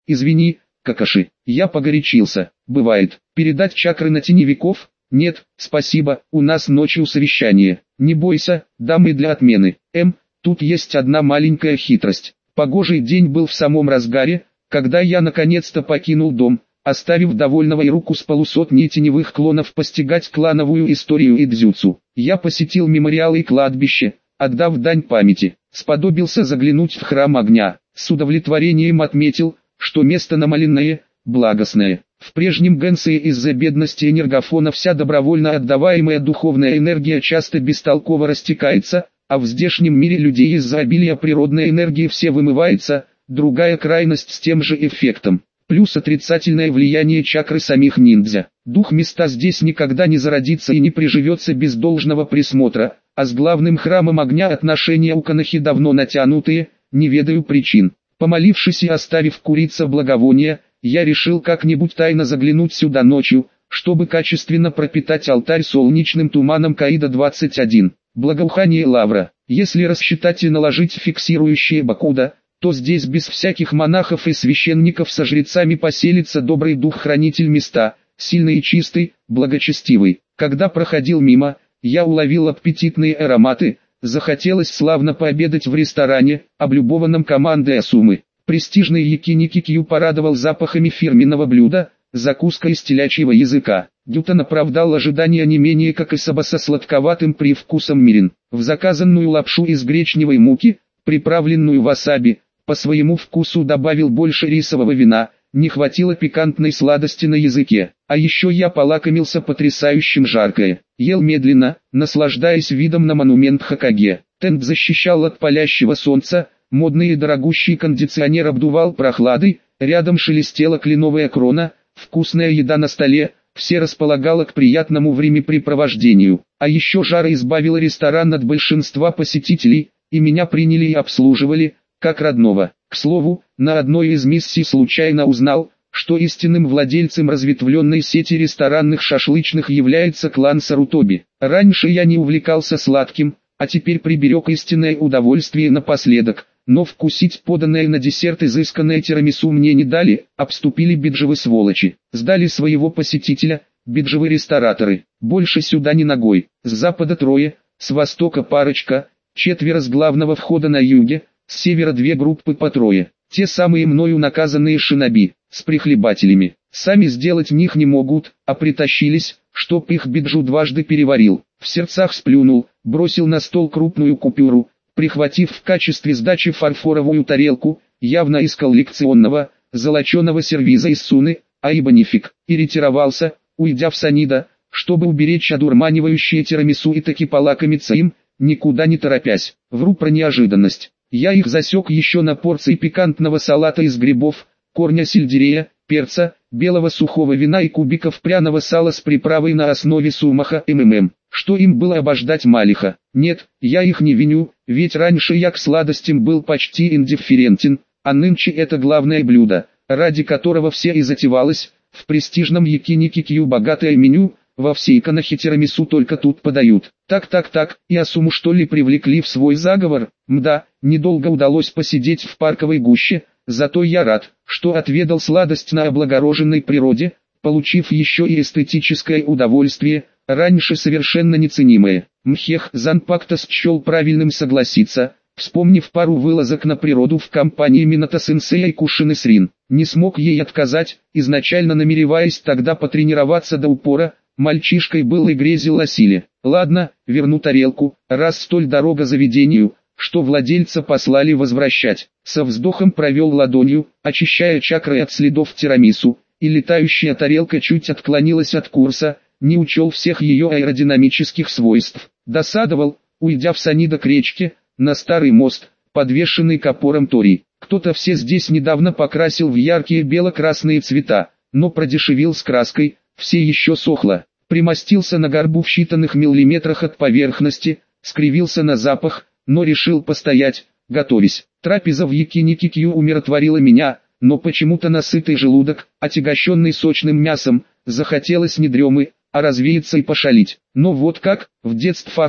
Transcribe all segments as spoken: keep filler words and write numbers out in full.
Извини, Какаши, я погорячился. Бывает. Передать чакры на теневиков? Нет, спасибо, у нас ночью совещание. Не бойся, дамы для отмены. М, тут есть одна маленькая хитрость. Погожий день был в самом разгаре, когда я наконец-то покинул дом, оставив довольного Ируку с полусотней теневых клонов постигать клановую историю и дзюцу. Я посетил мемориалы и кладбище, отдав дань памяти, сподобился заглянуть в храм огня. С удовлетворением отметил, что место намаленное, благостное. В прежнем Гэнсе из-за бедности энергофона вся добровольно отдаваемая духовная энергия часто бестолково растекается, а в здешнем мире людей из-за обилия природной энергии все вымывается, другая крайность с тем же эффектом. Плюс отрицательное влияние чакры самих ниндзя. Дух места здесь никогда не зародится и не приживется без должного присмотра, а с главным храмом огня отношения у Канахи давно натянутые, не ведаю причин. Помолившись и оставив куриться благовония, я решил как-нибудь тайно заглянуть сюда ночью, чтобы качественно пропитать алтарь солнечным туманом Каида двадцать один. Благоухание лавра. Если рассчитать и наложить фиксирующие бакуда, то здесь без всяких монахов и священников со жрецами поселится добрый дух-хранитель места, сильный и чистый, благочестивый. Когда проходил мимо, я уловил аппетитные ароматы, захотелось славно пообедать в ресторане, облюбованном командой Асумы. Престижный Якиники Кью порадовал запахами фирменного блюда, закуска из телячьего языка. Дютон оправдал ожидания не менее как и саба со сладковатым привкусом мирин. В заказанную лапшу из гречневой муки, приправленную васаби, по своему вкусу добавил больше рисового вина, не хватило пикантной сладости на языке. А еще я полакомился потрясающим жаркое. Ел медленно, наслаждаясь видом на монумент Хокаге. Тент защищал от палящего солнца, модный и дорогущий кондиционер обдувал прохладой, рядом шелестела кленовая крона, вкусная еда на столе, все располагало к приятному времяпрепровождению. А еще жара избавила ресторан от большинства посетителей, и меня приняли и обслуживали, как родного. К слову, на одной из миссий случайно узнал, что истинным владельцем разветвленной сети ресторанных шашлычных является клан Сарутоби. Раньше я не увлекался сладким, а теперь приберег истинное удовольствие напоследок, но вкусить поданное на десерт изысканное тирамису мне не дали, обступили биджевы сволочи. Сдали своего посетителя, биджевы рестораторы. Больше сюда ни ногой. С запада трое, с востока парочка, четверо с главного входа на юге, с севера две группы по трое. Те самые мною наказанные шиноби, с прихлебателями. Сами сделать них не могут, а притащились, чтоб их биджу дважды переварил. В сердцах сплюнул, бросил на стол крупную купюру, прихватив в качестве сдачи фарфоровую тарелку, явно из коллекционного, золоченого сервиза из Суны, а ибо нифиг, и ретировался, уйдя в Санида, чтобы уберечь одурманивающее тирамису и таки полакомиться им, никуда не торопясь. Вру про неожиданность. Я их засек еще на порции пикантного салата из грибов, корня сельдерея, перца, белого сухого вина и кубиков пряного сала с приправой на основе сумаха МММ. Что им было обождать Малиха? Нет, я их не виню, ведь раньше я к сладостям был почти индифферентен, а нынче это главное блюдо, ради которого все и затевалось. В престижном Якиники Кью богатое меню, во всей Канахе тирамису только тут подают. Так-так-так, и Асуму что ли привлекли в свой заговор? Мда, недолго удалось посидеть в парковой гуще, зато я рад, что отведал сладость на облагороженной природе, получив еще и эстетическое удовольствие, раньше совершенно неценимое. Мхех Занпактас счел правильным согласиться, вспомнив пару вылазок на природу в компании Минато-сенсея и Кушины Срин. Не смог ей отказать, изначально намереваясь тогда потренироваться до упора, мальчишкой был и грезил о силе. Ладно, верну тарелку, раз столь дорого заведению, что владельца послали возвращать. Со вздохом провел ладонью, очищая чакры от следов тирамису, и летающая тарелка чуть отклонилась от курса, не учел всех ее аэродинамических свойств. Досадовал, уйдя в Санида к речке, на старый мост, подвешенный к опорам Тори. Кто-то все здесь недавно покрасил в яркие бело-красные цвета, но продешевил с краской, все еще сохло. Примостился на горбу в считанных миллиметрах от поверхности, скривился на запах, но решил постоять, готовясь. Трапеза в Якиники Кью умиротворила меня, но почему-то насытый желудок, отягощенный сочным мясом, захотелось не дремы, а развеяться и пошалить. Но вот как, в детствах,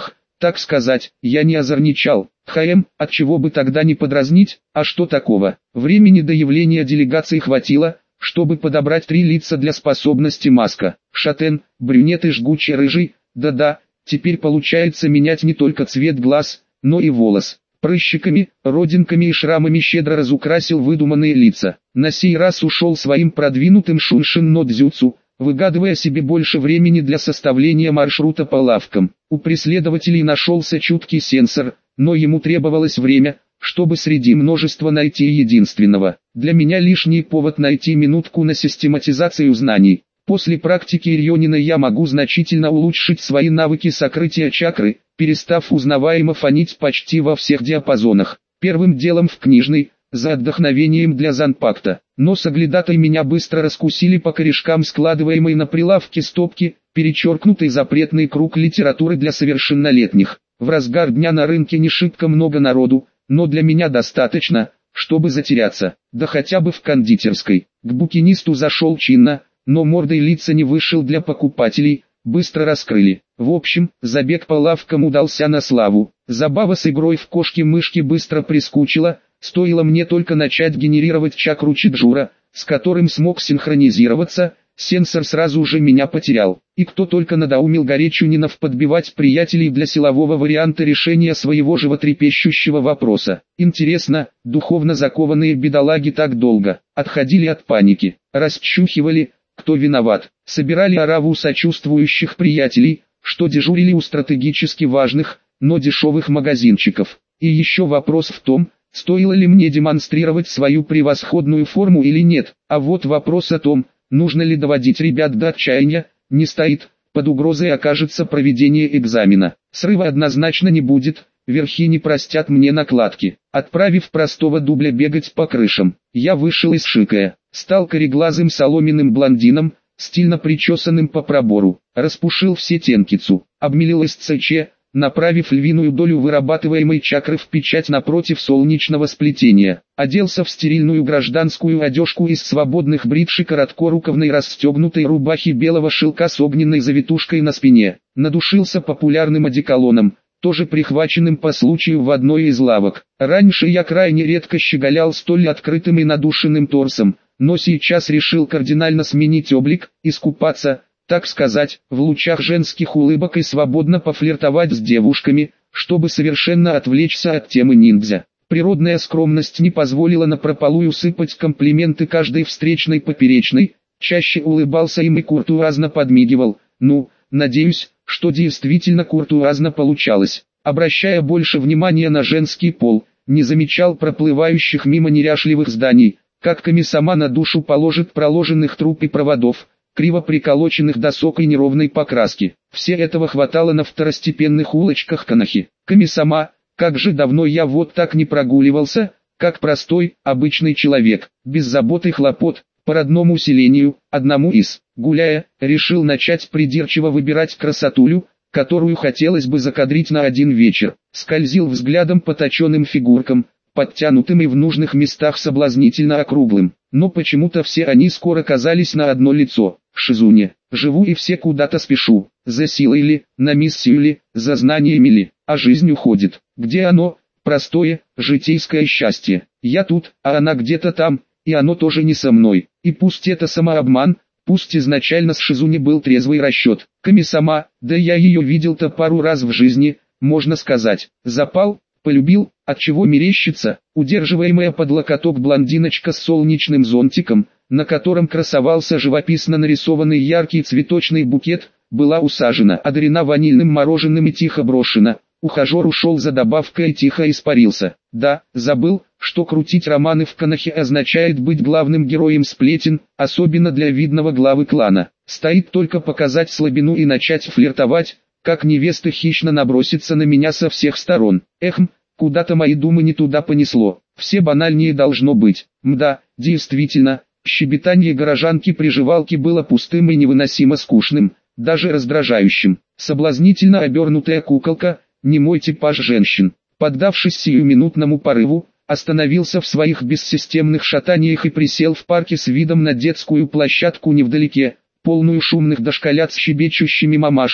Так сказать, я не озорничал. ХМ, отчего бы тогда не подразнить, а что такого? Времени до явления делегации хватило, чтобы подобрать три лица для способности маска. Шатен, брюнет и жгучий рыжий, да-да, теперь получается менять не только цвет глаз, но и волос. Прыщиками, родинками и шрамами щедро разукрасил выдуманные лица. На сей раз ушел своим продвинутым шуншин но дзюцу, выгадывая себе больше времени для составления маршрута по лавкам. У преследователей нашелся чуткий сенсор, но ему требовалось время, чтобы среди множества найти единственного. Для меня лишний повод найти минутку на систематизацию знаний. После практики Ирьонина я могу значительно улучшить свои навыки сокрытия чакры, перестав узнаваемо фонить почти во всех диапазонах. Первым делом в книжный, за отдохновением для занпакта. Но соглядатой меня быстро раскусили по корешкам складываемой на прилавке стопки, перечеркнутый запретный круг литературы для совершеннолетних. В разгар дня на рынке не шибко много народу, но для меня достаточно, чтобы затеряться, да хотя бы в кондитерской. К букинисту зашел чинно, но мордой лица не вышел для покупателей, быстро раскрыли. В общем, забег по лавкам удался на славу. Забава с игрой в кошки-мышки быстро прискучила, стоило мне только начать генерировать чакру Чиджура, с которым смог синхронизироваться, сенсор сразу же меня потерял. И кто только надоумил Горечунинов подбивать приятелей для силового варианта решения своего животрепещущего вопроса. Интересно, духовно закованные бедолаги так долго отходили от паники, расчухивали, кто виноват, собирали ораву сочувствующих приятелей, что дежурили у стратегически важных, но дешевых магазинчиков. И еще вопрос в том, стоило ли мне демонстрировать свою превосходную форму или нет, а вот вопрос о том, нужно ли доводить ребят до отчаяния, не стоит, под угрозой окажется проведение экзамена. Срыва однозначно не будет, верхи не простят мне накладки. Отправив простого дубля бегать по крышам, я вышел из шикая, стал кореглазым соломенным блондином, стильно причесанным по пробору, распушил все тенкицу, обмелил СЦЧ, направив львиную долю вырабатываемой чакры в печать напротив солнечного сплетения, оделся в стерильную гражданскую одежку из свободных бридж и короткорукавной расстегнутой рубахи белого шелка с огненной завитушкой на спине, надушился популярным одеколоном, тоже прихваченным по случаю в одной из лавок. Раньше я крайне редко щеголял столь открытым и надушенным торсом, но сейчас решил кардинально сменить облик, искупаться, так сказать, в лучах женских улыбок и свободно пофлиртовать с девушками, чтобы совершенно отвлечься от темы ниндзя. Природная скромность не позволила напропалую сыпать комплименты каждой встречной поперечной, чаще улыбался им и куртуазно подмигивал, ну, надеюсь, что действительно куртуазно получалось. Обращая больше внимания на женский пол, не замечал проплывающих мимо неряшливых зданий, как Ками-сама на душу положит проложенных труб и проводов, криво приколоченных досок и неровной покраски. Все этого хватало на второстепенных улочках Канахи. Ками-сама, как же давно я вот так не прогуливался, как простой, обычный человек, без забот и хлопот, по родному селению, одному из, гуляя, решил начать придирчиво выбирать красотулю, которую хотелось бы закадрить на один вечер. Скользил взглядом по точеным фигуркам, подтянутым и в нужных местах соблазнительно округлым, но почему-то все они скоро казались на одно лицо. Шизуне, живу и все куда-то спешу, за силой ли, на миссию ли, за знаниями ли, а жизнь уходит. Где оно, простое, житейское счастье? Я тут, а она где-то там, и оно тоже не со мной. И пусть это самообман, пусть изначально с Шизуне был трезвый расчет. Ками-сама, да я ее видел-то пару раз в жизни, можно сказать, запал, полюбил, отчего мерещится, удерживаемая под локоток блондиночка с солнечным зонтиком, на котором красовался живописно нарисованный яркий цветочный букет, была усажена, одарена ванильным мороженым и тихо брошена. Ухажер ушел за добавкой и тихо испарился. Да, забыл, что крутить романы в Канахе означает быть главным героем сплетен, особенно для видного главы клана. Стоит только показать слабину и начать флиртовать, как невеста хищно набросится на меня со всех сторон. Эхм, куда-то мои думы не туда понесло. Все банальнее должно быть. Мда, действительно, щебетание горожанки-приживалки было пустым и невыносимо скучным, даже раздражающим. Соблазнительно обернутая куколка, не мой типаж женщин. Поддавшись сиюминутному порыву, остановился в своих бессистемных шатаниях и присел в парке с видом на детскую площадку невдалеке, полную шумных дошколят с щебечущими мамашками,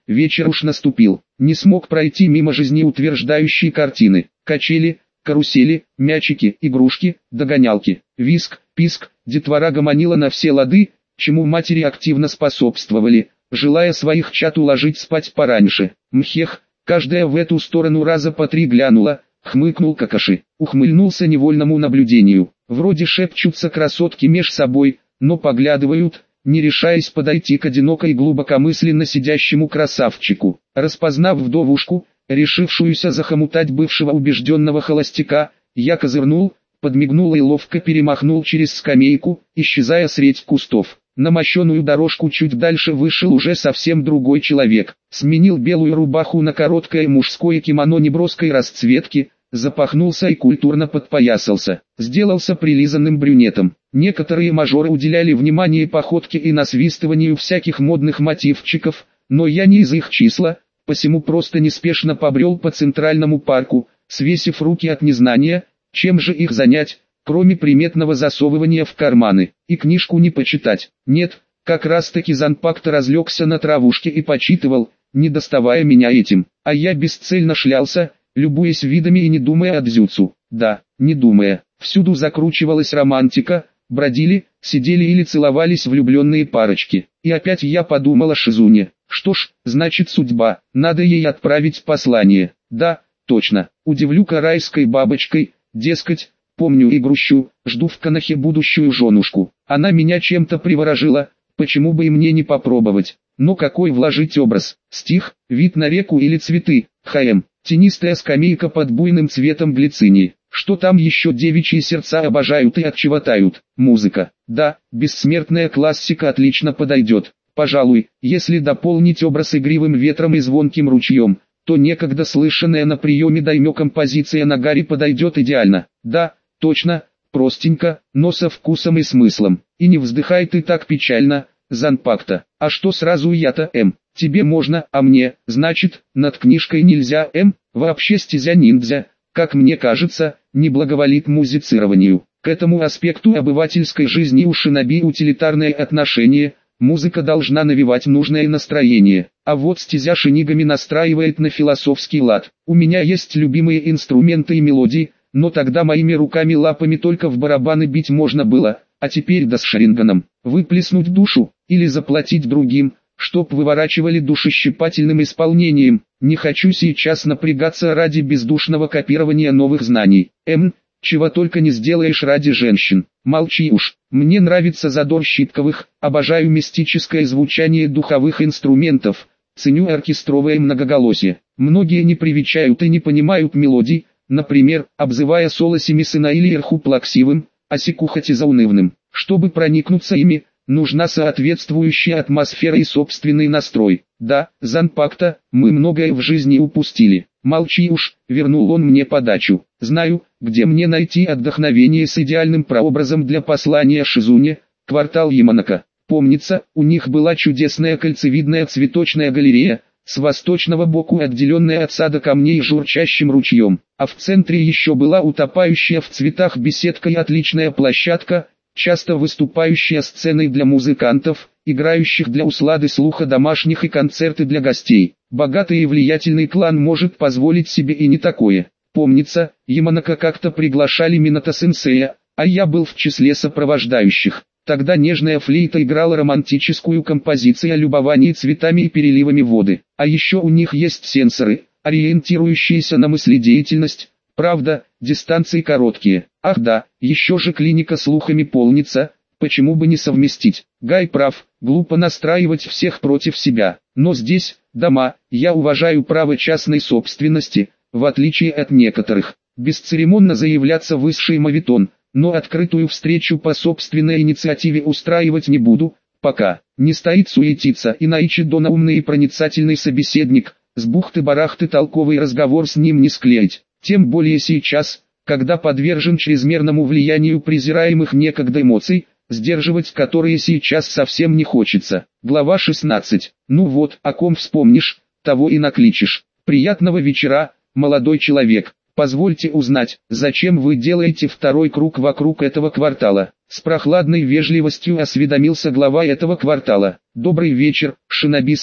вечер уж наступил. Не смог пройти мимо жизнеутверждающей картины. Качели, карусели, мячики, игрушки, догонялки, визг, писк, детвора гомонила на все лады, чему матери активно способствовали, желая своих чад уложить спать пораньше. Мхех, каждая в эту сторону раза по три глянула, хмыкнул Какаши, ухмыльнулся невольному наблюдению. Вроде шепчутся красотки меж собой, но поглядывают, не решаясь подойти к одинокой глубокомысленно сидящему красавчику. Распознав вдовушку, решившуюся захомутать бывшего убежденного холостяка, я козырнул, подмигнул и ловко перемахнул через скамейку, исчезая средь кустов. На мощеную дорожку чуть дальше вышел уже совсем другой человек. Сменил белую рубаху на короткое мужское кимоно неброской расцветки, запахнулся и культурно подпоясался. Сделался прилизанным брюнетом. Некоторые мажоры уделяли внимание походке и насвистыванию всяких модных мотивчиков, но я не из их числа, посему просто неспешно побрел по центральному парку, свесив руки от незнания, чем же их занять, кроме приметного засовывания в карманы, и книжку не почитать. Нет, как раз таки Занпакто разлегся на травушке и почитывал, не доставая меня этим, а я бесцельно шлялся, любуясь видами и не думая о дзюцу. Да, не думая, всюду закручивалась романтика, бродили, сидели или целовались влюбленные парочки. И опять я подумал о Шизуне. Что ж, значит судьба, надо ей отправить послание. Да, точно, удивлю-ка райской бабочкой, дескать, помню и грущу, жду в Конохе будущую женушку. Она меня чем-то приворожила, почему бы и мне не попробовать. Но какой вложить образ? Стих, вид на реку или цветы? Хм, тенистая скамейка под буйным цветом глицинии. Что там еще девичьи сердца обожают и отчеватают? Музыка. Да, бессмертная классика отлично подойдет. Пожалуй, если дополнить образ игривым ветром и звонким ручьем, то некогда слышанная на приеме даймё композиция Нагари подойдет идеально. Да, точно, простенько, но со вкусом и смыслом. И не вздыхай ты так печально, Занпакто. А что сразу я-то, М? Тебе можно, а мне, значит, над книжкой нельзя, М? Вообще стезя ниндзя, как мне кажется, не благоволит музицированию. К этому аспекту обывательской жизни у шиноби утилитарное отношение, музыка должна навевать нужное настроение. А вот стезя шинигами настраивает на философский лад. У меня есть любимые инструменты и мелодии, но тогда моими руками-лапами только в барабаны бить можно было, а теперь да с шаринганом. Выплеснуть душу, или заплатить другим, чтоб выворачивали душещипательным исполнением. Не хочу сейчас напрягаться ради бездушного копирования новых знаний. М, чего только не сделаешь ради женщин. Молчи уж, мне нравится задор щипковых, обожаю мистическое звучание духовых инструментов, ценю оркестровое многоголосие. Многие не привечают и не понимают мелодий, например, обзывая соло семисына или эрху плаксивым, а секухати заунывным. Чтобы проникнуться ими, нужна соответствующая атмосфера и собственный настрой. Да, Занпакто, мы многое в жизни упустили. Молчи уж, вернул он мне подачу. Знаю, где мне найти отдохновение с идеальным прообразом для послания Шизуне, квартал Яманака. Помнится, у них была чудесная кольцевидная цветочная галерея, с восточного боку отделенная от сада камней журчащим ручьем, а в центре еще была утопающая в цветах беседка и отличная площадка, часто выступающая сценой для музыкантов, играющих для услады слуха домашних и концерты для гостей. Богатый и влиятельный клан может позволить себе и не такое. Помнится, Яманака как-то приглашали Минато-сенсея, а я был в числе сопровождающих. Тогда нежная флейта играла романтическую композицию о любовании цветами и переливами воды. А еще у них есть сенсоры, ориентирующиеся на мыследеятельность. Правда, дистанции короткие. Ах да, еще же клиника слухами полнится, почему бы не совместить. Гай прав, глупо настраивать всех против себя. Но здесь, дома, я уважаю право частной собственности, в отличие от некоторых. Бесцеремонно заявляться в высший моветон, но открытую встречу по собственной инициативе устраивать не буду, пока. Не стоит суетиться, иначе Дона умный и проницательный собеседник, с бухты-барахты толковый разговор с ним не склеить. Тем более сейчас, когда подвержен чрезмерному влиянию презираемых некогда эмоций, сдерживать которые сейчас совсем не хочется. Глава шестнадцать. Ну вот, о ком вспомнишь, того и накличешь. Приятного вечера, молодой человек. Позвольте узнать, зачем вы делаете второй круг вокруг этого квартала? С прохладной вежливостью осведомился глава этого квартала. Добрый вечер, Шиноби-сан.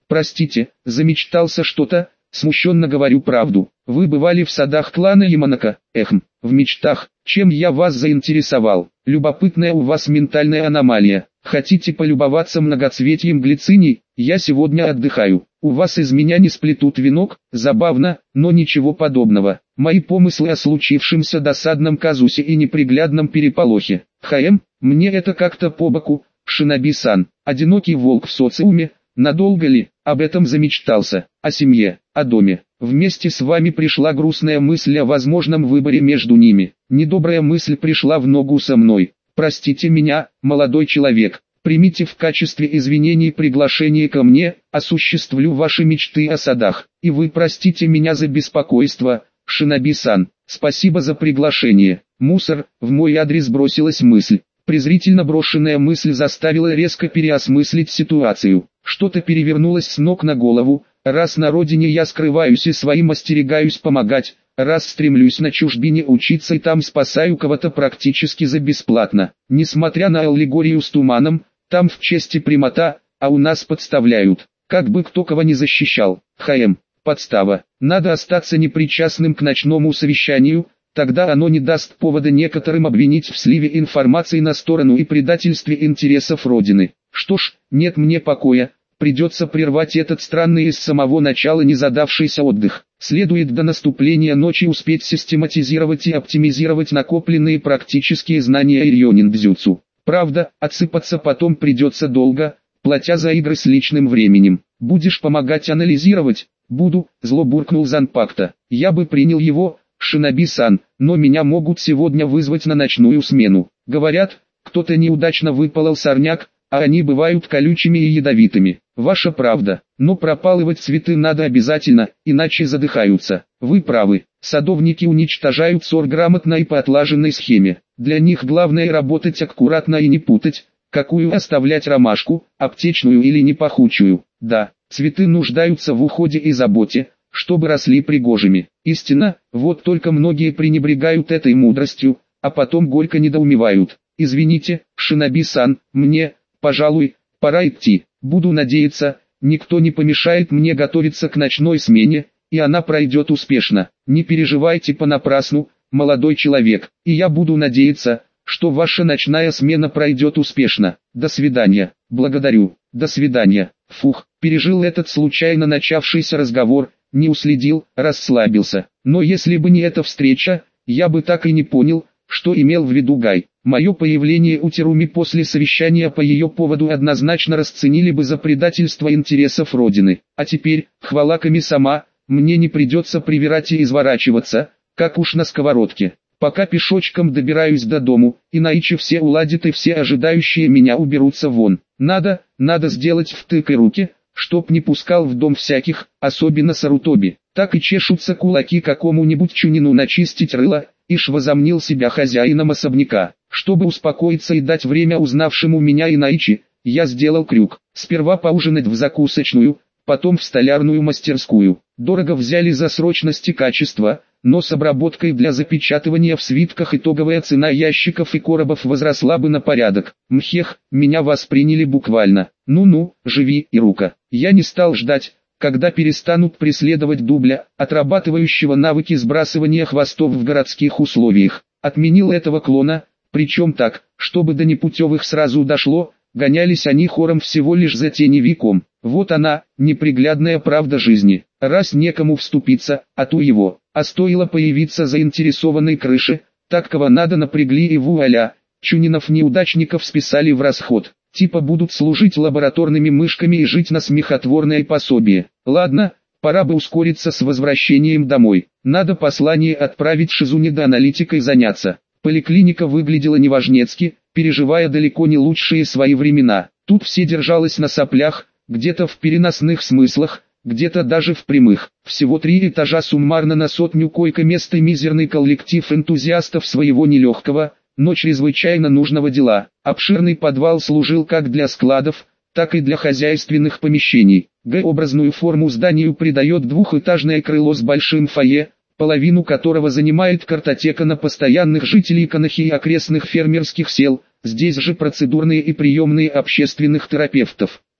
Простите, замечтался что-то, смущенно говорю правду. Вы бывали в садах клана Яманака? Эхм, в мечтах. Чем я вас заинтересовал? Любопытная у вас ментальная аномалия. Хотите полюбоваться многоцветием глициний? Я сегодня отдыхаю. У вас из меня не сплетут венок? Забавно, но ничего подобного. Мои помыслы о случившемся досадном казусе и неприглядном переполохе. ХМ, мне это как-то по боку. Шиноби-сан, одинокий волк в социуме. Надолго ли? Об этом замечтался. О семье, о доме. Вместе с вами пришла грустная мысль о возможном выборе между ними. Недобрая мысль пришла в ногу со мной. Простите меня, молодой человек. Примите в качестве извинений приглашение ко мне, осуществлю ваши мечты о садах. И вы простите меня за беспокойство, Шиноби-сан. Спасибо за приглашение. Мусор, в мой адрес бросилась мысль. Презрительно брошенная мысль заставила резко переосмыслить ситуацию. Что-то перевернулось с ног на голову. Раз на родине я скрываюсь и своим остерегаюсь помогать, раз стремлюсь на чужбине учиться и там спасаю кого-то практически за бесплатно. Несмотря на аллегорию с туманом, там в чести прямота, а у нас подставляют. Как бы кто кого не защищал. ХМ, подстава. Надо остаться непричастным к ночному совещанию, тогда оно не даст повода некоторым обвинить в сливе информации на сторону и предательстве интересов Родины. Что ж, нет мне покоя. Придется прервать этот странный и с самого начала не задавшийся отдых. Следует до наступления ночи успеть систематизировать и оптимизировать накопленные практические знания Ирьонин-дзюцу. Правда, отсыпаться потом придется долго, платя за игры с личным временем. Будешь помогать анализировать? Буду, зло буркнул Занпакта. Я бы принял его, Шиноби-сан, но меня могут сегодня вызвать на ночную смену. Говорят, кто-то неудачно выпалол сорняк, а они бывают колючими и ядовитыми. Ваша правда, но пропалывать цветы надо обязательно, иначе задыхаются. Вы правы, садовники уничтожают сор грамотно и по отлаженной схеме. Для них главное работать аккуратно и не путать, какую оставлять ромашку, аптечную или непахучую. Да, цветы нуждаются в уходе и заботе, чтобы росли пригожими. Истина, вот только многие пренебрегают этой мудростью, а потом горько недоумевают. Извините, Шиноби-сан, мне, пожалуй, пора идти. Буду надеяться, никто не помешает мне готовиться к ночной смене, и она пройдет успешно. Не переживайте понапрасну, молодой человек, и я буду надеяться, что ваша ночная смена пройдет успешно. До свидания. Благодарю. До свидания. Фух, пережил этот случайно начавшийся разговор, не уследил, расслабился. Но если бы не эта встреча, я бы так и не понял, что имел в виду Гай. Мое появление у Теруми после совещания по ее поводу однозначно расценили бы за предательство интересов Родины. А теперь, хвала Ками-сама, мне не придется привирать и изворачиваться, как уж на сковородке. Пока пешочком добираюсь до дому, иначе все уладят и все ожидающие меня уберутся вон. Надо, надо сделать втык и руки, чтоб не пускал в дом всяких, особенно Сарутоби. Так и чешутся кулаки какому-нибудь чунину начистить рыло, ишь возомнил себя хозяином особняка. Чтобы успокоиться и дать время узнавшему меня Инаичи, я сделал крюк. Сперва поужинать в закусочную, потом в столярную мастерскую. Дорого взяли за срочность и качество, но с обработкой для запечатывания в свитках итоговая цена ящиков и коробов возросла бы на порядок. Мхех, меня восприняли буквально. Ну-ну, живи, Ирука. Я не стал ждать, когда перестанут преследовать дубля, отрабатывающего навыки сбрасывания хвостов в городских условиях. Отменил этого клона, причем так, чтобы до непутевых сразу дошло, гонялись они хором всего лишь за теневиком. Вот она, неприглядная правда жизни. Раз некому вступиться, а то его. А стоило появиться заинтересованной крыше, так кого надо напрягли и вуаля, чунинов-неудачников списали в расход. Типа будут служить лабораторными мышками и жить на смехотворное пособие. Ладно, пора бы ускориться с возвращением домой. Надо послание отправить Шизуне до аналитикой заняться. Поликлиника выглядела неважнецки, переживая далеко не лучшие свои времена. Тут все держалось на соплях, где-то в переносных смыслах, где-то даже в прямых. Всего три этажа суммарно на сотню койко-мест и мизерный коллектив энтузиастов своего нелегкого, но чрезвычайно нужного дела. Обширный подвал служил как для складов, так и для хозяйственных помещений. Г-образную форму зданию придает двухэтажное крыло с большим фойе, половину которого занимает картотека на постоянных жителей Канахи и окрестных фермерских сел, здесь же процедурные и приемные общественных терапевтов.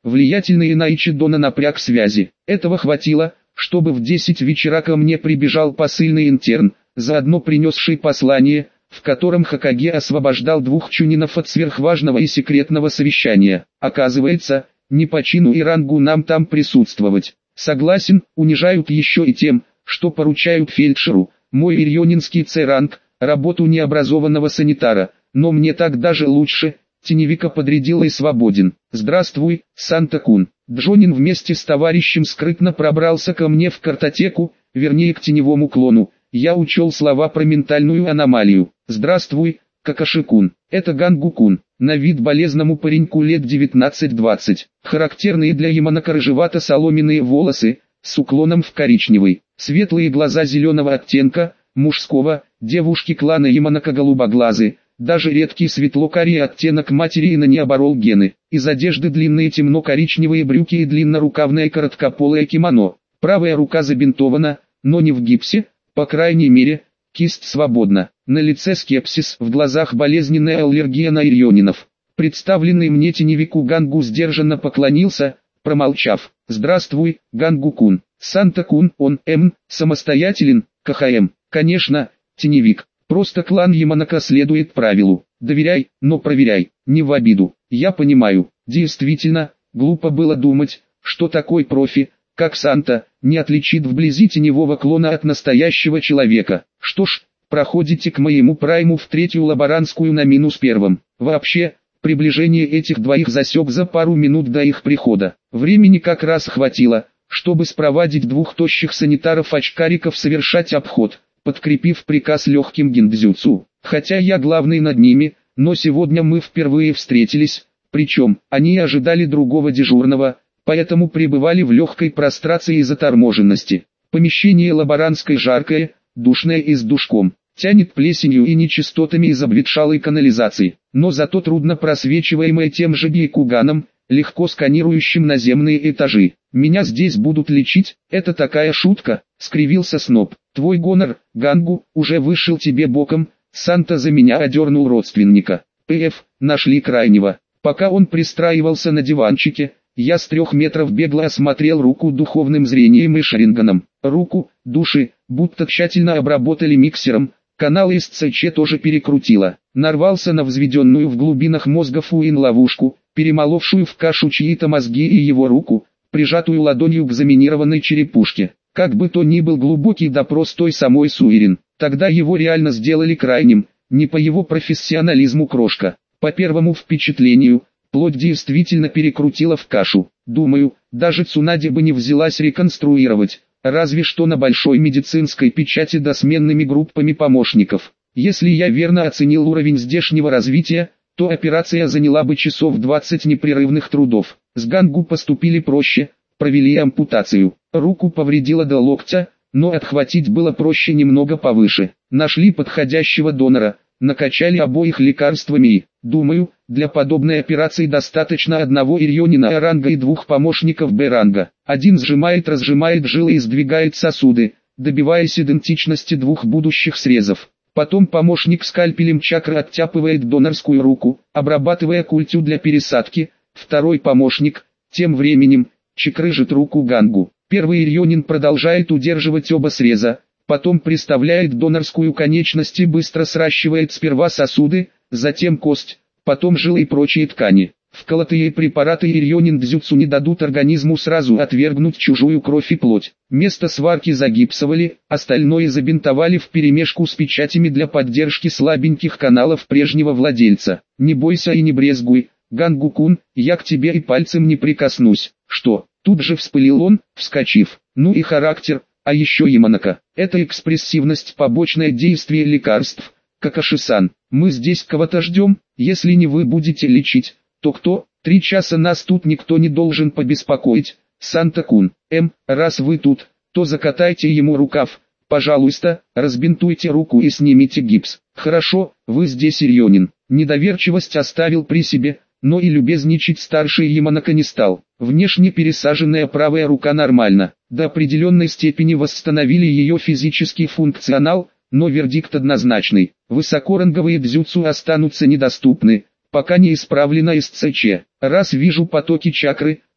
Влиятельный Инайчи Дона напряг связи. Этого хватило, чтобы в десять вечера ко мне прибежал посыльный интерн, заодно принесший послание, в котором Хокаге освобождал двух чунинов от сверхважного и секретного совещания. Оказывается, не по чину и рангу нам там присутствовать. Согласен, унижают еще и тем, что поручают фельдшеру, мой ирьонинский С-ранг, работу необразованного санитара, но мне так даже лучше. Теневика подрядил и свободен. Здравствуй, Санта-кун. Джонин вместе с товарищем скрытно пробрался ко мне в картотеку, вернее к теневому клону. Я учел слова про ментальную аномалию. Здравствуй, Какаши-кун. Это Гангу-кун. На вид болезному пареньку лет девятнадцать-двадцать. Характерные для Яманака рыжевато-соломенные волосы, с уклоном в коричневый. Светлые глаза зеленого оттенка, мужского, девушки клана Яманака голубоглазы. Даже редкий светло-карий оттенок материи на не оборол гены. Из одежды длинные темно-коричневые брюки и длиннорукавное короткополое кимоно. Правая рука забинтована, но не в гипсе, по крайней мере, кисть свободна. На лице скепсис, в глазах болезненная аллергия на ирьонинов. Представленный мне теневику Гангу сдержанно поклонился, промолчав. «Здравствуй, Гангу-кун. Санта-кун, он, М, самостоятелен, КХМ. Конечно, теневик. Просто клан Яманака следует правилу. Доверяй, но проверяй, не в обиду. Я понимаю, действительно, глупо было думать, что такой профи, как Санта, не отличит вблизи теневого клона от настоящего человека. Что ж, проходите к моему прайму в третью лаборантскую на минус первом. Вообще, приближение этих двоих засек за пару минут до их прихода. Времени как раз хватило, чтобы спровадить двух тощих санитаров-очкариков совершать обход, подкрепив приказ легким гиндзюцу. Хотя я главный над ними, но сегодня мы впервые встретились, причем они ожидали другого дежурного, поэтому пребывали в легкой прострации и заторможенности. Помещение лаборантское жаркое, душное и с душком, тянет плесенью и нечистотами из обветшалой канализации, но зато трудно просвечиваемое тем же гейкуганом, легко сканирующим наземные этажи. «Меня здесь будут лечить, это такая шутка», — скривился Сноб. «Твой гонор, Гангу, уже вышел тебе боком», — Санта за меня одернул родственника. «Пф, нашли крайнего». Пока он пристраивался на диванчике, я с трех метров бегло осмотрел руку духовным зрением и шаринганом. Руку, души, будто тщательно обработали миксером, каналы из ЦЧ тоже перекрутило. Нарвался на взведенную в глубинах мозга Фуин-ловушку, перемоловшую в кашу чьи-то мозги и его руку, прижатую ладонью к заминированной черепушке. Как бы то ни был глубокий допрос той самой Суирин, тогда его реально сделали крайним, не по его профессионализму крошка. По первому впечатлению, плоть действительно перекрутила в кашу. Думаю, даже Цунаде бы не взялась реконструировать, разве что на большой медицинской печати да сменными группами помощников. Если я верно оценил уровень здешнего развития, то операция заняла бы часов двадцать непрерывных трудов. С Гангу поступили проще, провели ампутацию. Руку повредило до локтя, но отхватить было проще немного повыше. Нашли подходящего донора, накачали обоих лекарствами и, думаю, для подобной операции достаточно одного ирьонина А-ранга и двух помощников Б-ранга. Один сжимает-разжимает жилы и сдвигает сосуды, добиваясь идентичности двух будущих срезов. Потом помощник скальпелем чакры оттяпывает донорскую руку, обрабатывая культю для пересадки. Второй помощник, тем временем, чекрыжит руку Гангу. Первый ирьонин продолжает удерживать оба среза, потом приставляет донорскую конечность и быстро сращивает сперва сосуды, затем кость, потом жилы и прочие ткани. Вколотые препараты ирьонин дзюцу не дадут организму сразу отвергнуть чужую кровь и плоть. Место сварки загипсовали, остальное забинтовали вперемешку с печатями для поддержки слабеньких каналов прежнего владельца. Не бойся и не брезгуй, Гангу-кун, я к тебе и пальцем не прикоснусь. Что? Тут же вспылил он, вскочив. Ну и характер, а еще Яманака. Это экспрессивность, побочное действие лекарств. Какаши-сан, мы здесь кого-то ждем, если не вы будете лечить, то кто? Три часа нас тут никто не должен побеспокоить. Санта-кун, М, раз вы тут, то закатайте ему рукав, пожалуйста, разбинтуйте руку и снимите гипс. Хорошо, вы здесь ирьонин. Недоверчивость оставил при себе, но и любезничать старший Яманака не стал. Внешне пересаженная правая рука нормально, до определенной степени восстановили ее физический функционал, но вердикт однозначный. Высокоранговые дзюцу останутся недоступны, пока не исправлена эс цэ че. Раз вижу потоки чакры,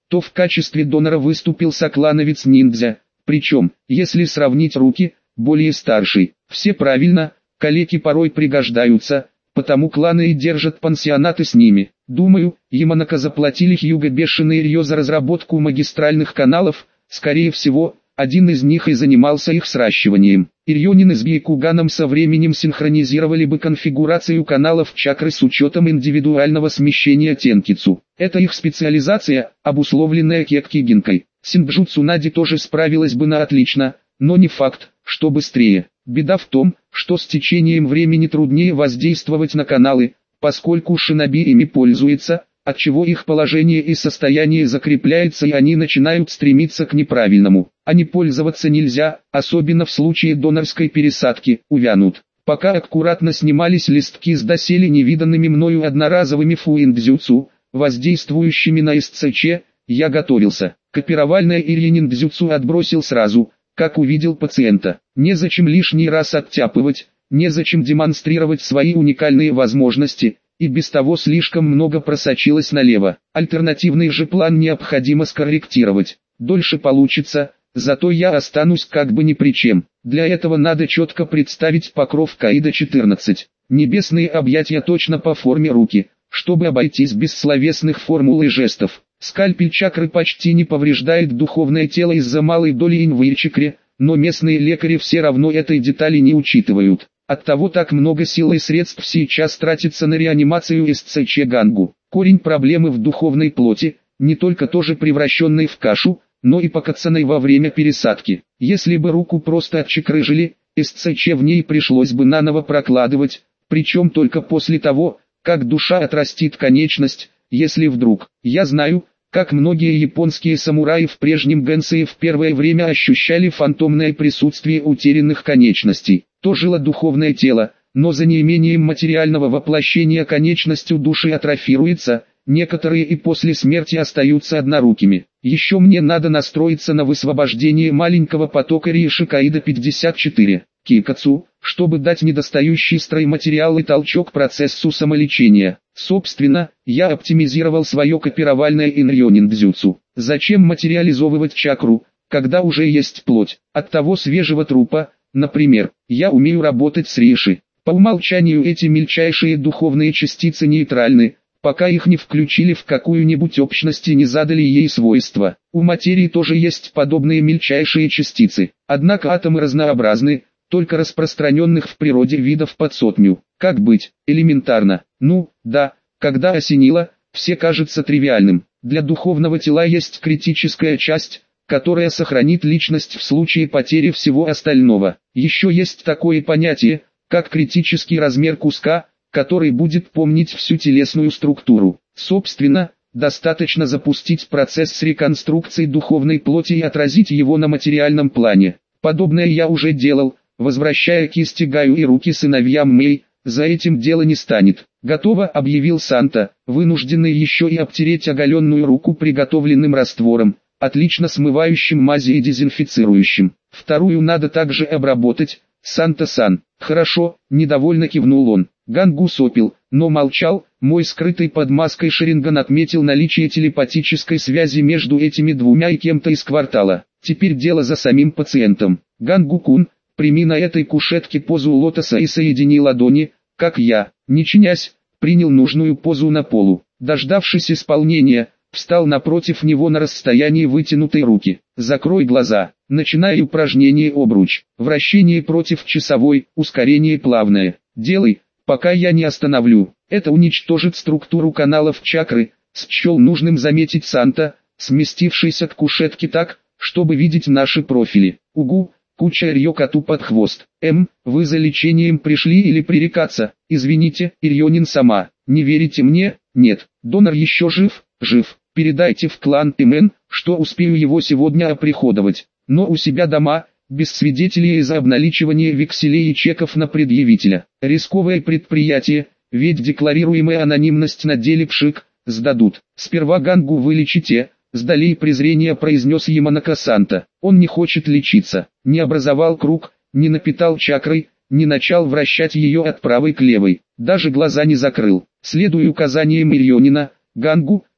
то в качестве донора выступил соклановец-ниндзя, причем, если сравнить руки, более старший. Все правильно, калеки порой пригождаются, потому кланы и держат пансионаты с ними. Думаю, Яманака заплатили Хьюго бешеные рьё за разработку магистральных каналов, скорее всего, один из них и занимался их сращиванием. Ирьонин с Бьякуганом со временем синхронизировали бы конфигурацию каналов чакры с учетом индивидуального смещения тенкицу. Это их специализация, обусловленная кекки-гинкой. Синджутсу Нади тоже справилась бы на отлично, но не факт, что быстрее. Беда в том, что с течением времени труднее воздействовать на каналы, поскольку шиноби ими пользуется, отчего их положение и состояние закрепляется и они начинают стремиться к неправильному. А не пользоваться нельзя, особенно в случае донорской пересадки, увянут. Пока аккуратно снимались листки с доселе невиданными мною одноразовыми фуиндзюцу, воздействующими на СЦЧ, я готовился. Копировальное ирьяниндзюцу отбросил сразу, как увидел пациента. Незачем лишний раз оттяпывать, незачем демонстрировать свои уникальные возможности, и без того слишком много просочилось налево. Альтернативный же план необходимо скорректировать. Дольше получится, зато я останусь как бы ни при чем. Для этого надо четко представить покров Каида четырнадцать. Небесные объятия точно по форме руки, чтобы обойтись без словесных формул и жестов. Скальпель чакры почти не повреждает духовное тело из-за малой доли инь в чакре, но местные лекари все равно этой детали не учитывают. Оттого так много сил и средств сейчас тратится на реанимацию СЦЧ Гангу. Корень проблемы в духовной плоти, не только тоже превращенной в кашу, но и покоцанной во время пересадки. Если бы руку просто отчекрыжили, СЦЧ в ней пришлось бы наново прокладывать, причем только после того, как душа отрастит конечность, если вдруг. Я знаю, как многие японские самураи в прежнем Гэнсэе в первое время ощущали фантомное присутствие утерянных конечностей. То жило духовное тело, но за неимением материального воплощения конечность у души атрофируется, некоторые и после смерти остаются однорукими. Еще мне надо настроиться на высвобождение маленького потока Риши Каида пятьдесят четыре, Кикацу, чтобы дать недостающий стройматериал и толчок процессу самолечения. Собственно, я оптимизировал свое копировальное инрьониндзюцу. Зачем материализовывать чакру, когда уже есть плоть? От того свежего трупа, например, я умею работать с Риши. По умолчанию эти мельчайшие духовные частицы нейтральны, пока их не включили в какую-нибудь общность и не задали ей свойства. У материи тоже есть подобные мельчайшие частицы, однако атомы разнообразны, только распространенных в природе видов под сотню. Как быть? Элементарно. Ну, да, когда осенило, все кажется тривиальным. Для духовного тела есть критическая часть, которая сохранит личность в случае потери всего остального. Еще есть такое понятие, как критический размер куска, который будет помнить всю телесную структуру. Собственно, достаточно запустить процесс с реконструкцией духовной плоти и отразить его на материальном плане. Подобное я уже делал, возвращая кисти Гаю и руки сыновьям Мэй. За этим дело не станет. Готово, объявил Санта, вынужденный еще и обтереть оголенную руку приготовленным раствором, отлично смывающим мази и дезинфицирующим. Вторую надо также обработать. Санта-сан. Хорошо, недовольно кивнул он. Гангу сопел, но молчал. Мой скрытый под маской Шаринган отметил наличие телепатической связи между этими двумя и кем-то из квартала. Теперь дело за самим пациентом. Гангу-кун, прими на этой кушетке позу лотоса и соедини ладони, как я, не чинясь, принял нужную позу на полу. Дождавшись исполнения, встал напротив него на расстоянии вытянутой руки. Закрой глаза. Начинай упражнение обруч. Вращение против часовой, ускорение плавное. Делай, пока я не остановлю. Это уничтожит структуру каналов чакры, счел нужным заметить Санта, сместившийся к кушетке так, чтобы видеть наши профили. Угу. Куча Ирьё-коту под хвост. М, вы за лечением пришли или пререкаться? Извините, Ирьонин сама. Не верите мне? Нет. Донор еще жив? Жив. Передайте в клан Имен, что успею его сегодня оприходовать. Но у себя дома, без свидетелей из-за обналичивания векселей и чеков на предъявителя. Рисковое предприятие, ведь декларируемая анонимность на деле пшик, сдадут. Сперва Гангу вылечите. С долей презрения произнес Яманака Санта. Он не хочет лечиться, не образовал круг, не напитал чакрой, не начал вращать ее от правой к левой, даже глаза не закрыл. Следуя указаниям Ирьонина, Гангу,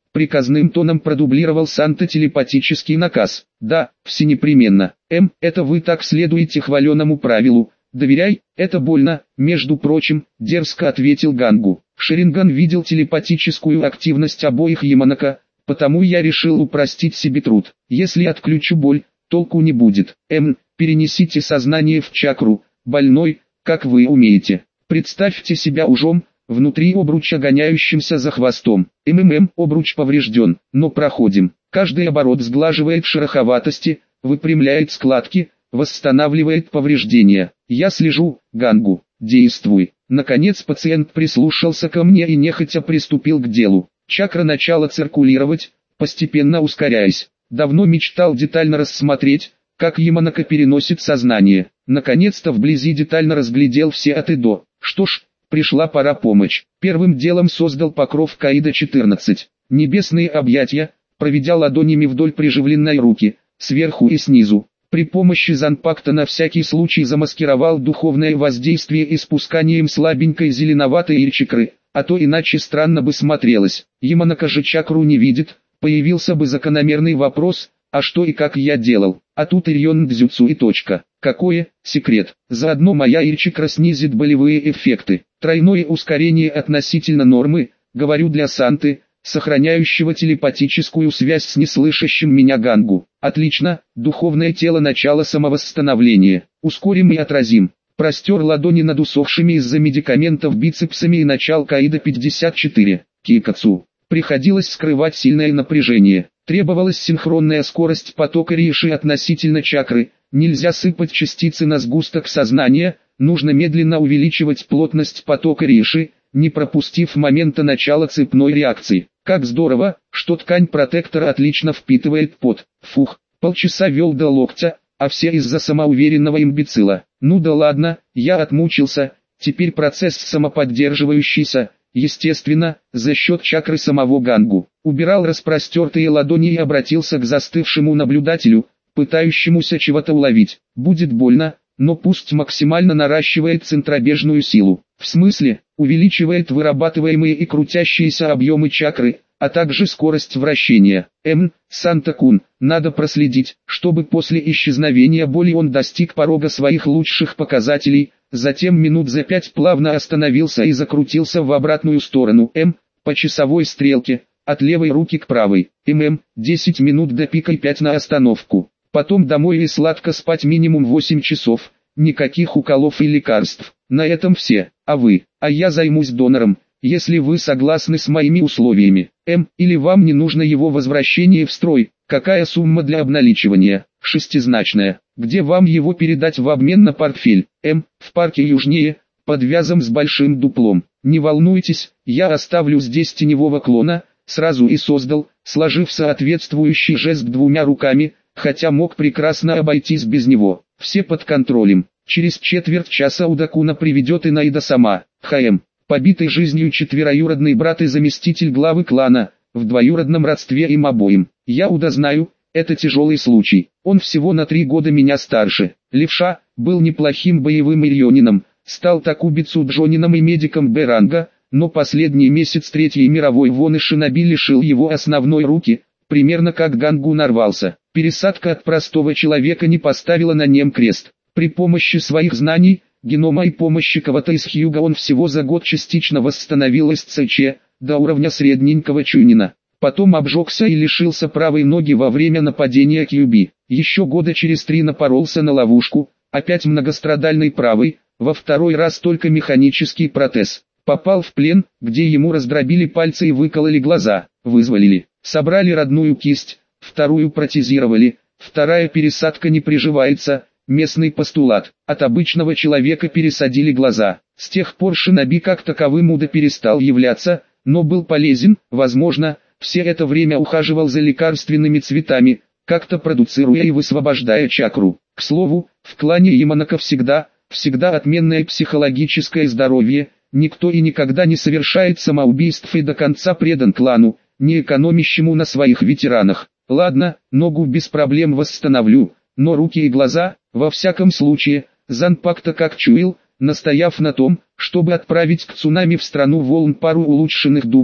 Приказным тоном продублировал Санта телепатический наказ. Да, все непременно. М, это вы так следуете хваленому правилу. Доверяй, это больно, между прочим, дерзко ответил Гангу. Шеринган видел телепатическую активность обоих Яманака, потому я решил упростить себе труд. Если отключу боль, толку не будет. М, перенесите сознание в чакру, больной, как вы умеете. Представьте себя ужом, внутри обруча гоняющимся за хвостом. МММ, обруч поврежден, но проходим. Каждый оборот сглаживает шероховатости, выпрямляет складки, восстанавливает повреждения. Я слежу, Гангу, действуй. Наконец пациент прислушался ко мне и нехотя приступил к делу. Чакра начала циркулировать, постепенно ускоряясь. Давно мечтал детально рассмотреть, как Яманака переносит сознание. Наконец-то вблизи детально разглядел все от и до. Что ж, пришла пора помочь. Первым делом создал покров Каида четырнадцать. Небесные объятия, проведя ладонями вдоль приживленной руки, сверху и снизу. При помощи Занпакта на всякий случай замаскировал духовное воздействие испусканием слабенькой зеленоватой ильчикры, а то иначе странно бы смотрелось. Яманака же чакру не видит, появился бы закономерный вопрос, а что и как я делал, а тут Ирьон Дзюцу и точка. Какое, секрет, заодно моя ильчикра снизит болевые эффекты. Тройное ускорение относительно нормы, говорю для Санты, сохраняющего телепатическую связь с неслышащим меня Гангу. Отлично, духовное тело начала самовосстановления. Ускорим и отразим. Простер ладони над усохшими из-за медикаментов бицепсами и начал Каида пятьдесят четыре. Кикацу. Приходилось скрывать сильное напряжение. Требовалась синхронная скорость потока риши относительно чакры. Нельзя сыпать частицы на сгусток сознания, нужно медленно увеличивать плотность потока риши, не пропустив момента начала цепной реакции. Как здорово, что ткань протектора отлично впитывает пот. Фух, полчаса вел до локтя, а все из-за самоуверенного имбецила. Ну да ладно, я отмучился, теперь процесс самоподдерживающийся, естественно, за счет чакры самого Гангу. Убирал распростертые ладони и обратился к застывшему наблюдателю, пытающемуся чего-то уловить. Будет больно, но пусть максимально наращивает центробежную силу. В смысле, увеличивает вырабатываемые и крутящиеся объемы чакры, а также скорость вращения. М. Санта-кун, надо проследить, чтобы после исчезновения боли он достиг порога своих лучших показателей, затем минут за пять плавно остановился и закрутился в обратную сторону. М. По часовой стрелке, от левой руки к правой. ММ. десять минут до пика и пять на остановку. Потом домой и сладко спать минимум восемь часов, никаких уколов и лекарств. На этом все, а вы, а я займусь донором, если вы согласны с моими условиями. М, или вам не нужно его возвращение в строй, какая сумма для обналичивания? Шестизначная. Где вам его передать в обмен на портфель? М, в парке южнее, под вязом с большим дуплом. Не волнуйтесь, я оставлю здесь теневого клона, сразу и создал, сложив соответствующий жест двумя руками, хотя мог прекрасно обойтись без него. Все под контролем. Через четверть часа Удакуна приведет Инаида сама. ХМ. Побитый жизнью четвероюродный брат и заместитель главы клана, в двоюродном родстве им обоим. Я Уда знаю, это тяжелый случай. Он всего на три года меня старше. Левша, был неплохим боевым ирьонином, стал такубицу джонином и медиком Б-ранга, но последний месяц Третьей мировой войны шиноби лишил его основной руки, примерно как Гангу нарвался. Пересадка от простого человека не поставила на нем крест. При помощи своих знаний, генома и помощи кого-то из Хьюга он всего за год частично восстановил СЦЧ, до уровня средненького чунина. Потом обжегся и лишился правой ноги во время нападения Кьюби. Еще года через три напоролся на ловушку, опять многострадальный правый, во второй раз только механический протез. Попал в плен, где ему раздробили пальцы и выкололи глаза, вызволили. Собрали родную кисть, вторую протезировали, вторая пересадка не приживается, местный постулат. От обычного человека пересадили глаза. С тех пор шиноби как таковым Уда перестал являться, но был полезен, возможно, все это время ухаживал за лекарственными цветами, как-то продуцируя и высвобождая чакру. К слову, в клане Яманака всегда, всегда отменное психологическое здоровье, никто и никогда не совершает самоубийств и до конца предан клану, не экономящему на своих ветеранах. Ладно, ногу без проблем восстановлю, но руки и глаза, во всяком случае, Занпакта как чуял, настояв на том, чтобы отправить к цунами в страну волн пару улучшенных дублей,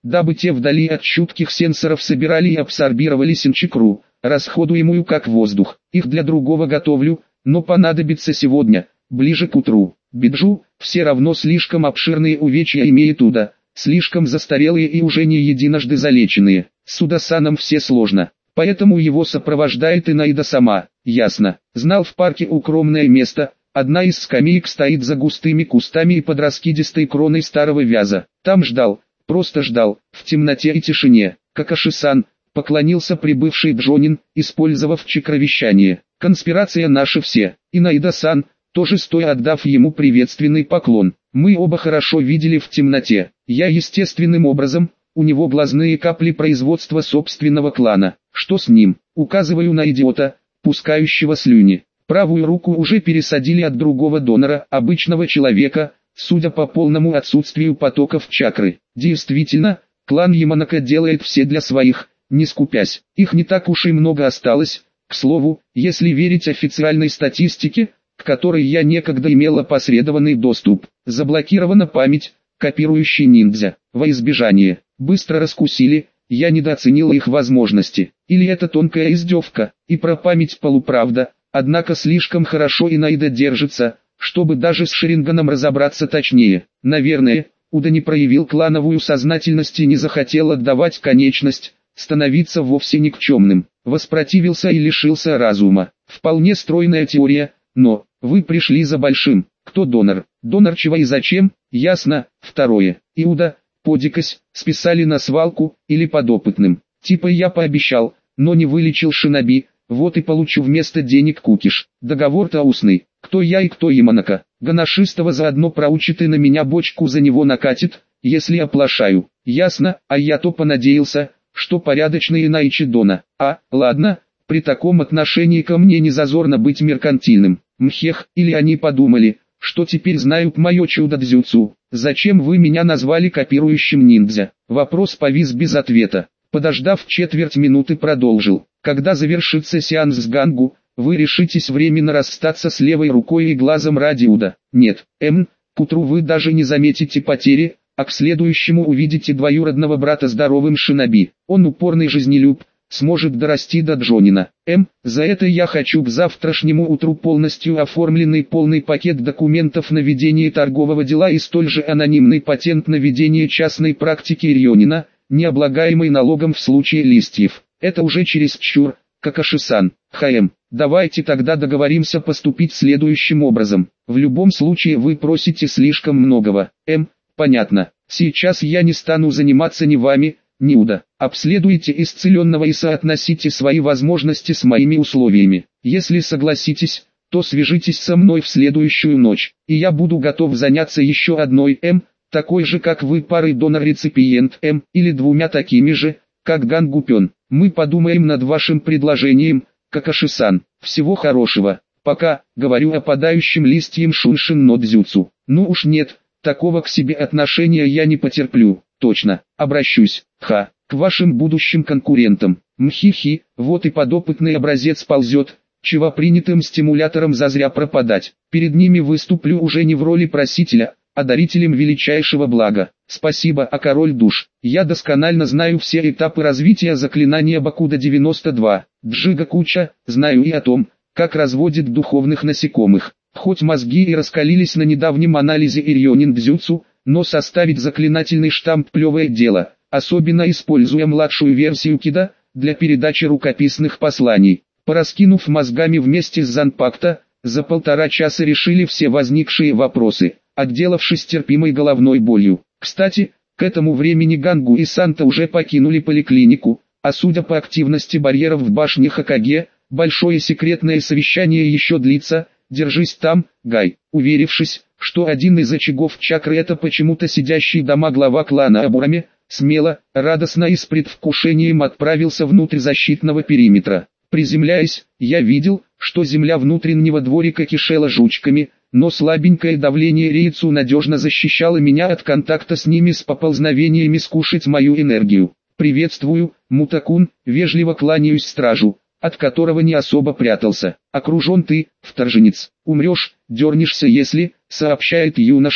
дабы те вдали от чутких сенсоров собирали и абсорбировали синчикру, расходуемую как воздух. Их для другого готовлю, но понадобится сегодня, ближе к утру. Биджу, все равно слишком обширные увечья имеет Уда, слишком застарелые и уже не единожды залеченные. С Удасаном все сложно, поэтому его сопровождает Инаида сама. Ясно. Знал в парке укромное место, одна из скамеек стоит за густыми кустами и под раскидистой кроной старого вяза. Там ждал, просто ждал, в темноте и тишине. Какаши-сан, поклонился прибывший Джонин, использовав чакровещание. Конспирация наши все. Инаида-сан, тоже стоя отдав ему приветственный поклон. Мы оба хорошо видели в темноте. Я естественным образом, у него глазные капли производства собственного клана. Что с ним? Указываю на идиота, пускающего слюни. Правую руку уже пересадили от другого донора, обычного человека, судя по полному отсутствию потоков чакры. Действительно, клан Яманака делает все для своих, не скупясь. Их не так уж и много осталось. К слову, если верить официальной статистике, к которой я некогда имел опосредованный доступ, заблокирована память, копирующий ниндзя. Во избежание, быстро раскусили, я недооценил их возможности. Или это тонкая издевка, и про память полуправда, однако слишком хорошо Инаида держится, чтобы даже с Шаринганом разобраться точнее. Наверное, Уда не проявил клановую сознательность и не захотел отдавать конечность, становиться вовсе никчемным. Воспротивился и лишился разума. Вполне стройная теория, но, вы пришли за большим. Кто донор? Донор чего и зачем? Ясно. Второе. Иуда, подикось, списали на свалку, или подопытным. Типа я пообещал, но не вылечил шиноби, вот и получу вместо денег кукиш. Договор-то устный. Кто я и кто Яманака? Ганашистого заодно проучит и на меня бочку за него накатит, если оплошаю. Ясно, а я-то понадеялся, что порядочный Инаичи Дона. А, ладно, при таком отношении ко мне не зазорно быть меркантильным. Мхех, или они подумали, что теперь знают мое чудо-дзюцу. Зачем вы меня назвали копирующим ниндзя? Вопрос повис без ответа. Подождав четверть минуты, продолжил. Когда завершится сеанс с Гангу, вы решитесь временно расстаться с левой рукой и глазом ради Уда. Нет, М, к утру вы даже не заметите потери, а к следующему увидите двоюродного брата здоровым шиноби. Он упорный жизнелюб, сможет дорасти до Джонина. М, за это я хочу к завтрашнему утру полностью оформленный полный пакет документов на ведение торгового дела и столь же анонимный патент на ведение частной практики Ирьонина, не облагаемый налогом в случае листьев. Это уже чересчур, Какаши-сан. ХМ, давайте тогда договоримся поступить следующим образом. В любом случае вы просите слишком многого. М, понятно. Сейчас я не стану заниматься ни вами, ни Уда. Обследуйте исцеленного и соотносите свои возможности с моими условиями. Если согласитесь, то свяжитесь со мной в следующую ночь, и я буду готов заняться еще одной М, такой же как вы парой донор-реципиент М, или двумя такими же, как Гангупен. Мы подумаем над вашим предложением, Какаши-сан. Всего хорошего. Пока, говорю опадающим листьям Шуншин но дзюцу. Ну уж нет, такого к себе отношения я не потерплю. Точно, обращусь, ха, к вашим будущим конкурентам. Мхихи, вот и подопытный образец ползет, чего принятым стимулятором зазря пропадать. Перед ними выступлю уже не в роли просителя, а дарителем величайшего блага. Спасибо, а король душ. Я досконально знаю все этапы развития заклинания Бакуда девяносто два. Джига Куча, знаю и о том, как разводит духовных насекомых. Хоть мозги и раскалились на недавнем анализе Ирьонин дзюцу, но составить заклинательный штамп плевое дело, особенно используя младшую версию Кида, для передачи рукописных посланий. Пораскинув мозгами вместе с Занпакта, за полтора часа решили все возникшие вопросы, отделавшись терпимой головной болью. Кстати, к этому времени Гангу и Санта уже покинули поликлинику, а судя по активности барьеров в башне Хокаге, большое секретное совещание еще длится. Держись там, Гай. Уверившись, что один из очагов чакры это почему-то сидящий дома глава клана Абурами, смело, радостно и с предвкушением отправился внутрь защитного периметра. Приземляясь, я видел, что земля внутреннего дворика кишела жучками, но слабенькое давление рейцу надежно защищало меня от контакта с ними с поползновениями скушать мою энергию. «Приветствую, Мутакун», вежливо кланяюсь стражу, от которого не особо прятался. «Окружен ты, вторженец, умрешь, дернешься если», сообщает юноша,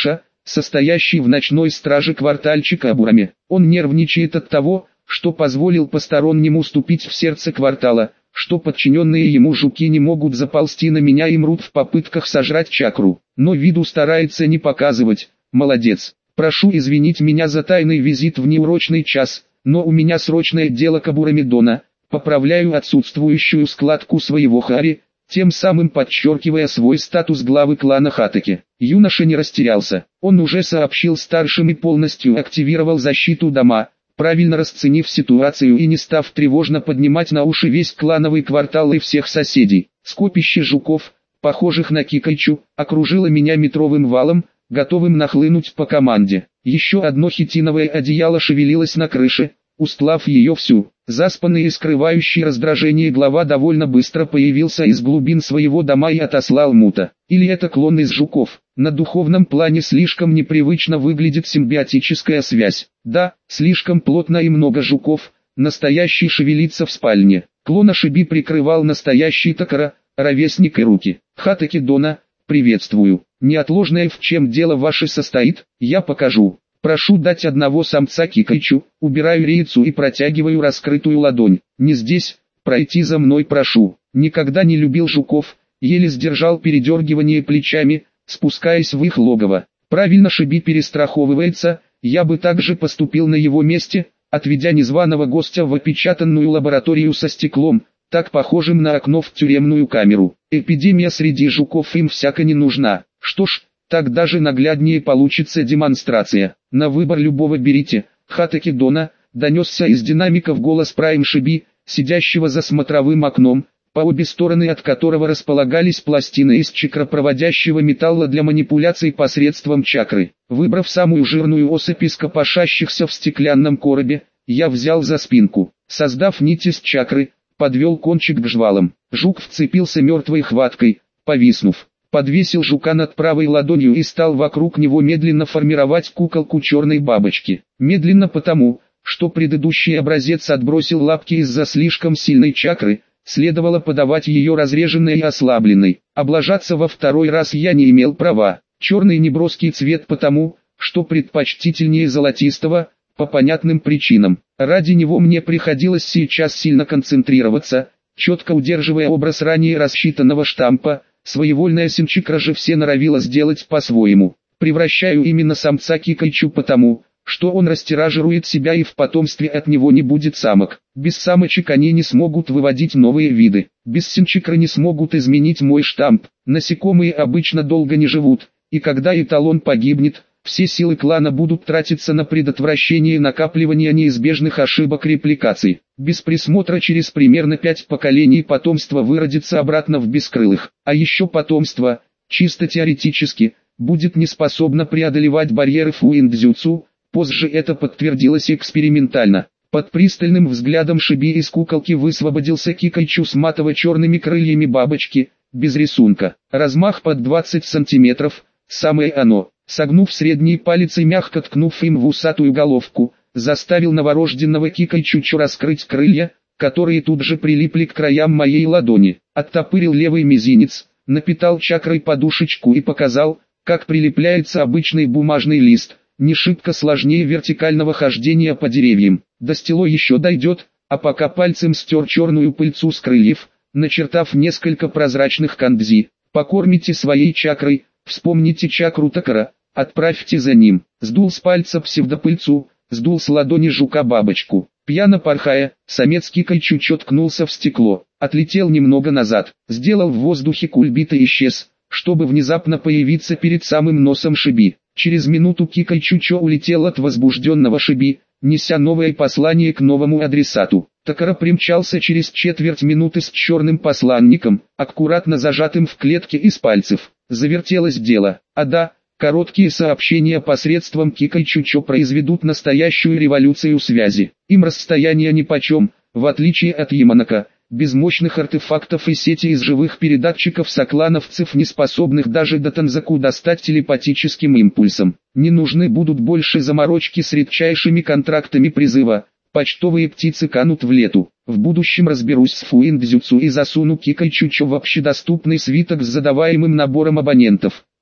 состоящий в ночной страже квартальчика Абураме. Он нервничает от того, что позволил постороннему ступить в сердце квартала, что подчиненные ему жуки не могут заползти на меня и мрут в попытках сожрать чакру, но виду старается не показывать. Молодец. Прошу извинить меня за тайный визит в неурочный час, но у меня срочное дело к Абурамедона. Поправляю отсутствующую складку своего хари, тем самым подчеркивая свой статус главы клана Хатаки. Юноша не растерялся. Он уже сообщил старшим и полностью активировал защиту дома, правильно расценив ситуацию и не став тревожно поднимать на уши весь клановый квартал и всех соседей. Скопище жуков, похожих на Кикайчу, окружило меня метровым валом, готовым нахлынуть по команде. Еще одно хитиновое одеяло шевелилось на крыше, устлав ее всю. Заспанный и скрывающий раздражение глава довольно быстро появился из глубин своего дома и отослал мута. Или это клон из жуков? На духовном плане слишком непривычно выглядит симбиотическая связь. Да, слишком плотно и много жуков, настоящий шевелится в спальне. Клона Шиби прикрывал настоящий Такара, ровесник и руки. Хатаки Дона, приветствую. Неотложное в чем дело ваше состоит, я покажу. Прошу дать одного самца Кикайчу, убираю рейцу и протягиваю раскрытую ладонь. Не здесь, пройти за мной прошу. Никогда не любил жуков, еле сдержал передергивание плечами, спускаясь в их логово. Правильно Шиби перестраховывается, я бы также поступил на его месте, отведя незваного гостя в опечатанную лабораторию со стеклом, так похожим на окно в тюремную камеру. Эпидемия среди жуков им всяко не нужна. Что ж, так даже нагляднее получится демонстрация. На выбор любого берите. Хатаки Дона, донесся из динамиков голос Прайм Шиби, сидящего за смотровым окном, по обе стороны от которого располагались пластины из чакропроводящего металла для манипуляций посредством чакры. Выбрав самую жирную особь из копошащихся в стеклянном коробе, я взял за спинку. Создав нить из чакры, подвел кончик к жвалам. Жук вцепился мертвой хваткой, повиснув. Подвесил жука над правой ладонью и стал вокруг него медленно формировать куколку черной бабочки. Медленно потому, что предыдущий образец отбросил лапки из-за слишком сильной чакры, следовало подавать ее разреженной и ослабленной. Облажаться во второй раз я не имел права. Черный неброский цвет потому, что предпочтительнее золотистого, по понятным причинам. Ради него мне приходилось сейчас сильно концентрироваться, четко удерживая образ ранее рассчитанного штампа. Своевольная Синчикра же все норовила сделать по-своему. Превращаю именно самца Кикайчу потому, что он растиражирует себя и в потомстве от него не будет самок. Без самочек они не смогут выводить новые виды. Без Синчикры не смогут изменить мой штамп. Насекомые обычно долго не живут, и когда эталон погибнет, все силы клана будут тратиться на предотвращение накапливания неизбежных ошибок репликаций. Без присмотра через примерно пять поколений потомство выродится обратно в бескрылых. А еще потомство, чисто теоретически, будет не способно преодолевать барьеры фуиндзюцу. Позже это подтвердилось экспериментально. Под пристальным взглядом Шиби из куколки высвободился Кикайчу с матово-черными крыльями бабочки, без рисунка. Размах под двадцать сантиметров, самое оно. Согнув средний палец и мягко ткнув им в усатую головку, заставил новорожденного Кикайчу раскрыть крылья, которые тут же прилипли к краям моей ладони. Оттопырил левый мизинец, напитал чакрой подушечку и показал, как прилепляется обычный бумажный лист, не шибко сложнее вертикального хождения по деревьям. До стело еще дойдет, а пока пальцем стер черную пыльцу с крыльев, начертав несколько прозрачных кандзи. Покормите своей чакрой, вспомните чакру Такара, отправьте за ним. Сдул с пальца псевдопыльцу, сдул с ладони жука бабочку. Пьяно порхая, самец Кикайчу ткнулся в стекло, отлетел немного назад, сделал в воздухе кульбит и исчез, чтобы внезапно появиться перед самым носом Шиби. Через минуту Кикайчу улетел от возбужденного Шиби, неся новое послание к новому адресату. Такара примчался через четверть минуты с черным посланником, аккуратно зажатым в клетке из пальцев. Завертелось дело. А да, короткие сообщения посредством Кикайчу произведут настоящую революцию связи. Им расстояние нипочем, в отличие от Яманака. Без мощных артефактов и сети из живых передатчиков соклановцев, не способных даже до Танзаку достать телепатическим импульсом. Не нужны будут больше заморочки с редчайшими контрактами призыва. Почтовые птицы канут в лету. В будущем разберусь с фуиндзюцу и засуну Кикайчу в общедоступный свиток с задаваемым набором абонентов.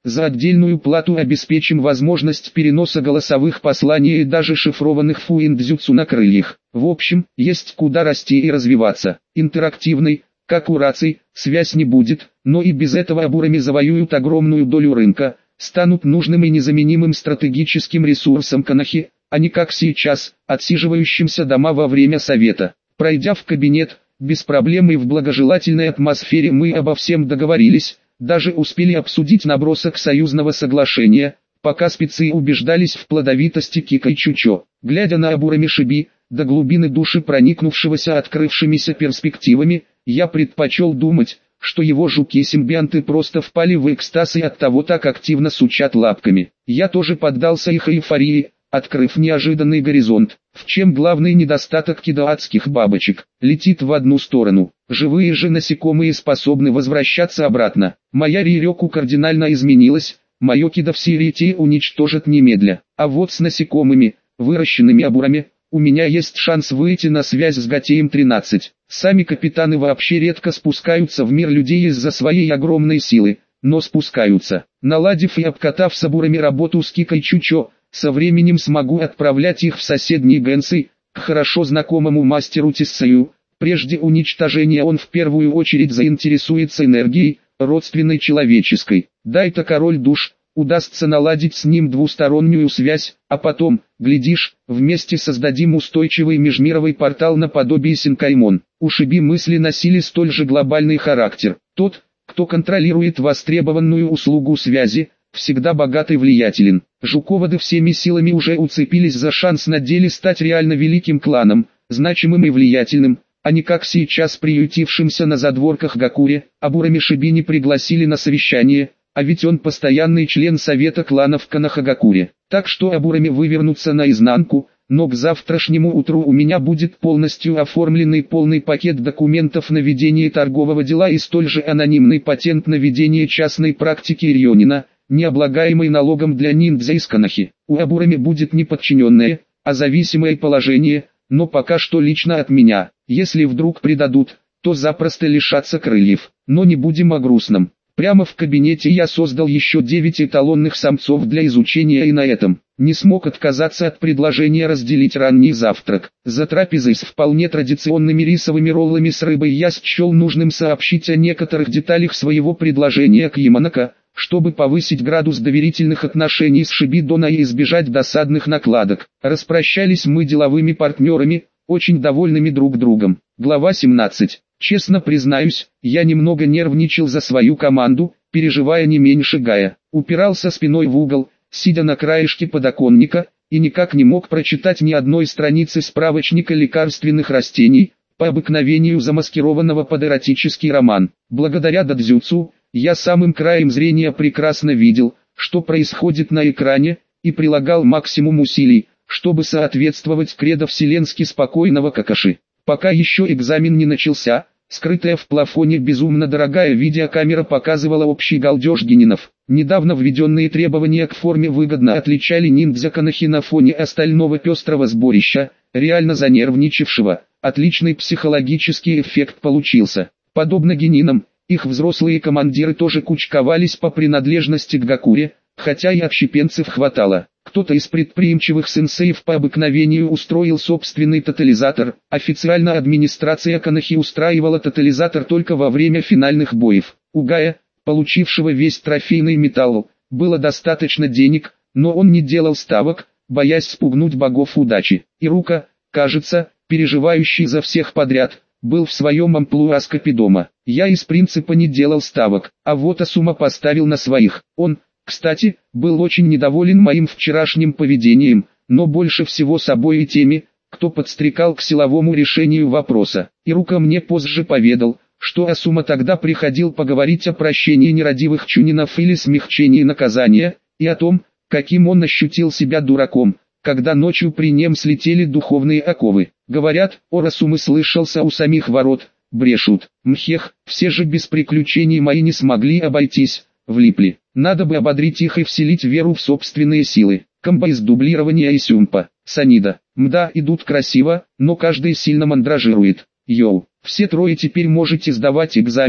За отдельную плату обеспечим возможность переноса голосовых посланий и даже шифрованных фуиндзюцу на крыльях. В общем, есть куда расти и развиваться. Интерактивной, как у раций, связь не будет, но и без этого Абурами завоюют огромную долю рынка, станут нужным и незаменимым стратегическим ресурсом Конохи, а не как сейчас, отсиживающимся дома во время совета. Пройдя в кабинет, без проблем и в благожелательной атмосфере мы обо всем договорились, даже успели обсудить набросок союзного соглашения, пока спецы убеждались в плодовитости Кика и Чучо. Глядя на Абурами Шиби, до глубины души проникнувшегося открывшимися перспективами, я предпочел думать, что его жуки-симбионты просто впали в экстаз и оттого так активно сучат лапками. Я тоже поддался их эйфории, открыв неожиданный горизонт. В чем главный недостаток кидаатских бабочек? Летит в одну сторону. Живые же насекомые способны возвращаться обратно. Моя Риреку кардинально изменилась, мое кидавсирите уничтожат немедля. А вот с насекомыми, выращенными Абурами, у меня есть шанс выйти на связь с Готеем тринадцать. Сами капитаны вообще редко спускаются в мир людей из-за своей огромной силы, но спускаются. Наладив и обкатав с Абурами работу с Кикой Чучо, со временем смогу отправлять их в соседние Гэнсы, к хорошо знакомому мастеру Тессею. Прежде уничтожения он в первую очередь заинтересуется энергией, родственной человеческой. Дай-то король душ, удастся наладить с ним двустороннюю связь, а потом, глядишь, вместе создадим устойчивый межмировый портал наподобие Синкаймон. У Шиби мысли носили столь же глобальный характер. Тот, кто контролирует востребованную услугу связи, всегда богат и влиятелен. Жуководы всеми силами уже уцепились за шанс на деле стать реально великим кланом, значимым и влиятельным, а не как сейчас приютившимся на задворках Гакуре. Абурами Шиби не пригласили на совещание, а ведь он постоянный член совета кланов Конохагакуре. Так что Абурами вывернутся наизнанку, но к завтрашнему утру у меня будет полностью оформленный полный пакет документов на ведение торгового дела и столь же анонимный патент на ведение частной практики Рьонина, не облагаемый налогом для ниндзя из Конохи. У Абурами будет не подчиненное, а зависимое положение, но пока что лично от меня. Если вдруг предадут, то запросто лишатся крыльев. Но не будем о грустном. Прямо в кабинете я создал еще девять эталонных самцов для изучения и на этом не смог отказаться от предложения разделить ранний завтрак. За трапезой с вполне традиционными рисовыми роллами с рыбой я счел нужным сообщить о некоторых деталях своего предложения к Яманака, чтобы повысить градус доверительных отношений с Шибидона и избежать досадных накладок. Распрощались мы деловыми партнерами, очень довольными друг другом. Глава семнадцать. Честно признаюсь, я немного нервничал за свою команду, переживая не меньше Гая. Упирался спиной в угол, сидя на краешке подоконника, и никак не мог прочитать ни одной страницы справочника лекарственных растений, по обыкновению замаскированного под эротический роман. Благодаря дадзюцу, я самым краем зрения прекрасно видел, что происходит на экране, и прилагал максимум усилий, чтобы соответствовать кредо вселенски спокойного Какаши. Пока еще экзамен не начался, скрытая в плафоне безумно дорогая видеокамера показывала общий галдеж генинов. Недавно введенные требования к форме выгодно отличали ниндзя Конохи на фоне остального пестрого сборища, реально занервничавшего. Отличный психологический эффект получился. Подобно генинам, их взрослые командиры тоже кучковались по принадлежности к Гакуре, хотя и отщепенцев хватало. Кто-то из предприимчивых сенсеев по обыкновению устроил собственный тотализатор. Официально администрация Конохи устраивала тотализатор только во время финальных боев. У Гая, получившего весь трофейный металл, было достаточно денег, но он не делал ставок, боясь спугнуть богов удачи. Ирука, кажется, переживающий за всех подряд, был в своем амплуа Скопидома. Я из принципа не делал ставок, а вот Асума поставил на своих. Он, кстати, был очень недоволен моим вчерашним поведением, но больше всего собой и теми, кто подстрекал к силовому решению вопроса. Ирука мне позже поведал, что Асума тогда приходил поговорить о прощении нерадивых чунинов или смягчении наказания, и о том, каким он ощутил себя дураком, когда ночью при нем слетели духовные оковы. Говорят, ор Асумы слышался у самих ворот, брешут. Мхех, все же без приключений мои не смогли обойтись, влипли. Надо бы ободрить их и вселить веру в собственные силы. Комбо из дублирования и сюмпа. Санида. Мда, идут красиво, но каждый сильно мандражирует. Йоу, все трое теперь можете сдавать экзамен.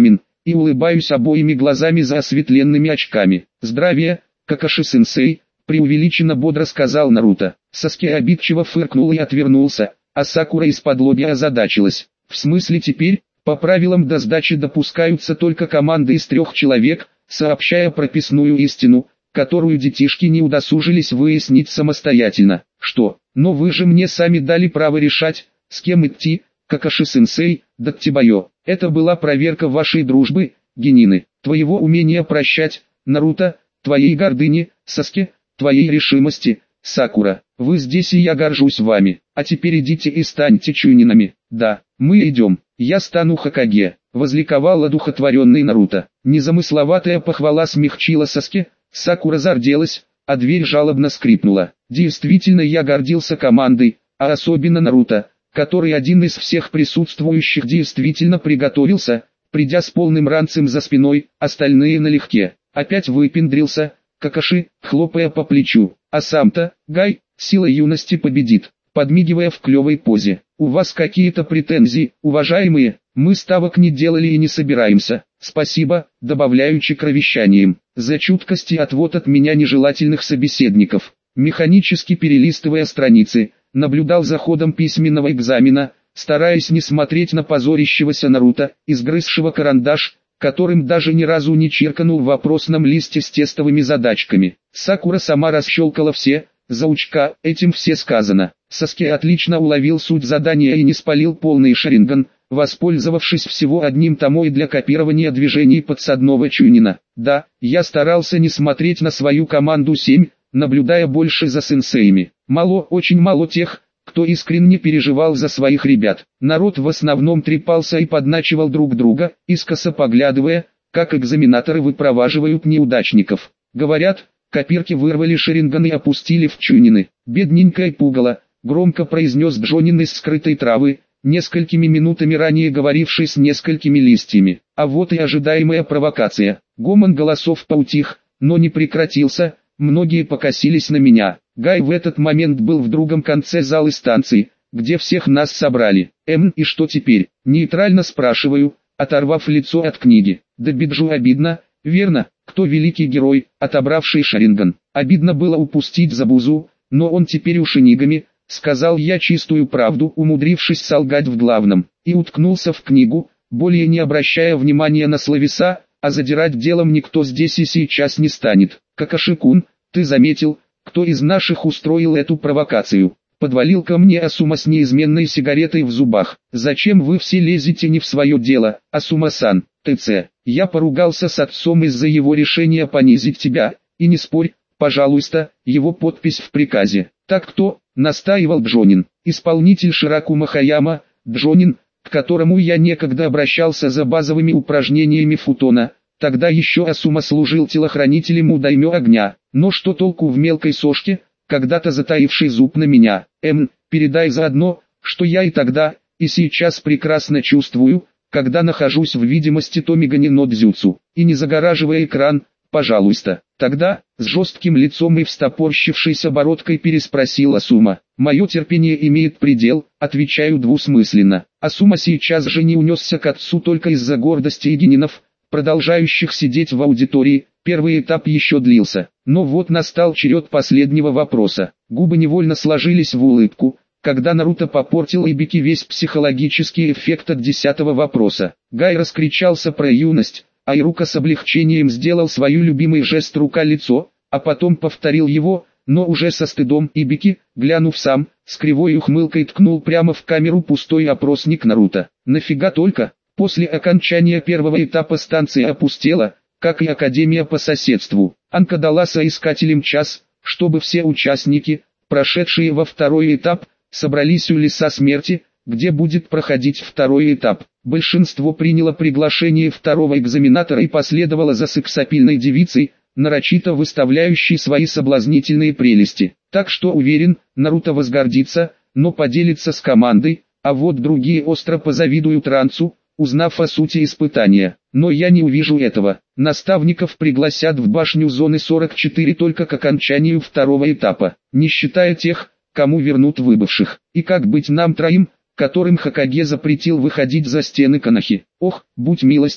и улыбаюсь обоими глазами за осветленными очками. «Здравия, Какаши-сенсей», преувеличенно бодро сказал Наруто. Саски обидчиво фыркнул и отвернулся, а Сакура из-под лобья озадачилась. «В смысле теперь, по правилам до сдачи допускаются только команды из трех человек», сообщая прописную истину, которую детишки не удосужились выяснить самостоятельно. «Что? Но вы же мне сами дали право решать, с кем идти, Какаши-сенсей, Даттибайо. Это была проверка вашей дружбы, Генины, твоего умения прощать, Наруто, твоей гордыни, Саски, твоей решимости, Сакура. Вы здесь и я горжусь вами. А теперь идите и станьте чунинами». «Да, мы идем, я стану Хокаге», — возликовал одухотворенный Наруто. Незамысловатая похвала смягчила Саски, Сакура зарделась, а дверь жалобно скрипнула. Действительно, я гордился командой, а особенно Наруто, который один из всех присутствующих действительно приготовился, придя с полным ранцем за спиной, остальные налегке. Опять выпендрился, Какаши, хлопая по плечу, а сам-то, Гай, сила юности победит, подмигивая в клевой позе. «У вас какие-то претензии, уважаемые? Мы ставок не делали и не собираемся. Спасибо», добавляю чекровещанием, за чуткость и отвод от меня нежелательных собеседников. Механически перелистывая страницы, наблюдал за ходом письменного экзамена, стараясь не смотреть на позорящегося Наруто, изгрызшего карандаш, которым даже ни разу не чирканул в вопросном листе с тестовыми задачками. Сакура сама расщелкала все, заучка, этим все сказано. Саски отлично уловил суть задания и не спалил полный шаринган, воспользовавшись всего одним томой для копирования движений подсадного чунина. Да, я старался не смотреть на свою команду семь, наблюдая больше за сенсеями. Мало, очень мало тех, кто искренне переживал за своих ребят. Народ в основном трепался и подначивал друг друга, искоса поглядывая, как экзаменаторы выпроваживают неудачников. Говорят, копирки вырвали шаринган и опустили в чунины. «Бедненькое пугало», громко произнес Джонин из скрытой травы, несколькими минутами ранее говоривший с несколькими листьями. А вот и ожидаемая провокация. Гомон голосов поутих, но не прекратился. Многие покосились на меня. Гай в этот момент был в другом конце зала станции, где всех нас собрали. «Эм, и что теперь?» Нейтрально спрашиваю, оторвав лицо от книги. Да Биджу обидно, верно, кто великий герой, отобравший шаринган. Обидно было упустить Забузу, но он теперь у Шинигами, сказал я чистую правду, умудрившись солгать в главном, и уткнулся в книгу, более не обращая внимания на словеса, а задирать делом никто здесь и сейчас не станет. «Какаши-кун, ты заметил, кто из наших устроил эту провокацию?» Подвалил ко мне Асума с неизменной сигаретой в зубах. «Зачем вы все лезете не в свое дело, Асума-сан, ТЦ? Я поругался с отцом из-за его решения понизить тебя, и не спорь, пожалуйста, его подпись в приказе». «Так кто?» — настаивал Джонин. Исполнитель Ширакума Хаяма, Джонин, к которому я некогда обращался за базовыми упражнениями футона. Тогда еще Асума служил телохранителем у даймё огня. Но что толку в мелкой сошке, когда-то затаивший зуб на меня? Эм, передай заодно, что я и тогда, и сейчас прекрасно чувствую, когда нахожусь в видимости Томигани но дзюцу, и не загораживая экран, пожалуйста. Тогда, с жестким лицом и встопорщившейся бородкой переспросил Асума. «Мое терпение имеет предел», отвечаю двусмысленно. Асума сейчас же не унесся к отцу только из-за гордости и генинов, продолжающих сидеть в аудитории. Первый этап еще длился, но вот настал черед последнего вопроса. Губы невольно сложились в улыбку, когда Наруто попортил Ибики весь психологический эффект от десятого вопроса. Гай раскричался про юность, а Ирука с облегчением сделал свой любимый жест рука-лицо, а потом повторил его, но уже со стыдом. Ибики, глянув сам, с кривой ухмылкой ткнул прямо в камеру пустой опросник Наруто. «Нафига только?» После окончания первого этапа станция опустела, как и Академия по соседству. Анка дала соискателям час, чтобы все участники, прошедшие во второй этап, собрались у леса смерти, где будет проходить второй этап. Большинство приняло приглашение второго экзаменатора и последовало за сексапильной девицей, нарочито выставляющей свои соблазнительные прелести. Так что уверен, Наруто возгордится, но поделится с командой, а вот другие остро позавидуют Ранцу, узнав о сути испытания. Но я не увижу этого. Наставников пригласят в башню зоны сорок четыре только к окончанию второго этапа, не считая тех, кому вернут выбывших. И как быть нам троим, которым Хокаге запретил выходить за стены Конохи? Ох, будь милостив,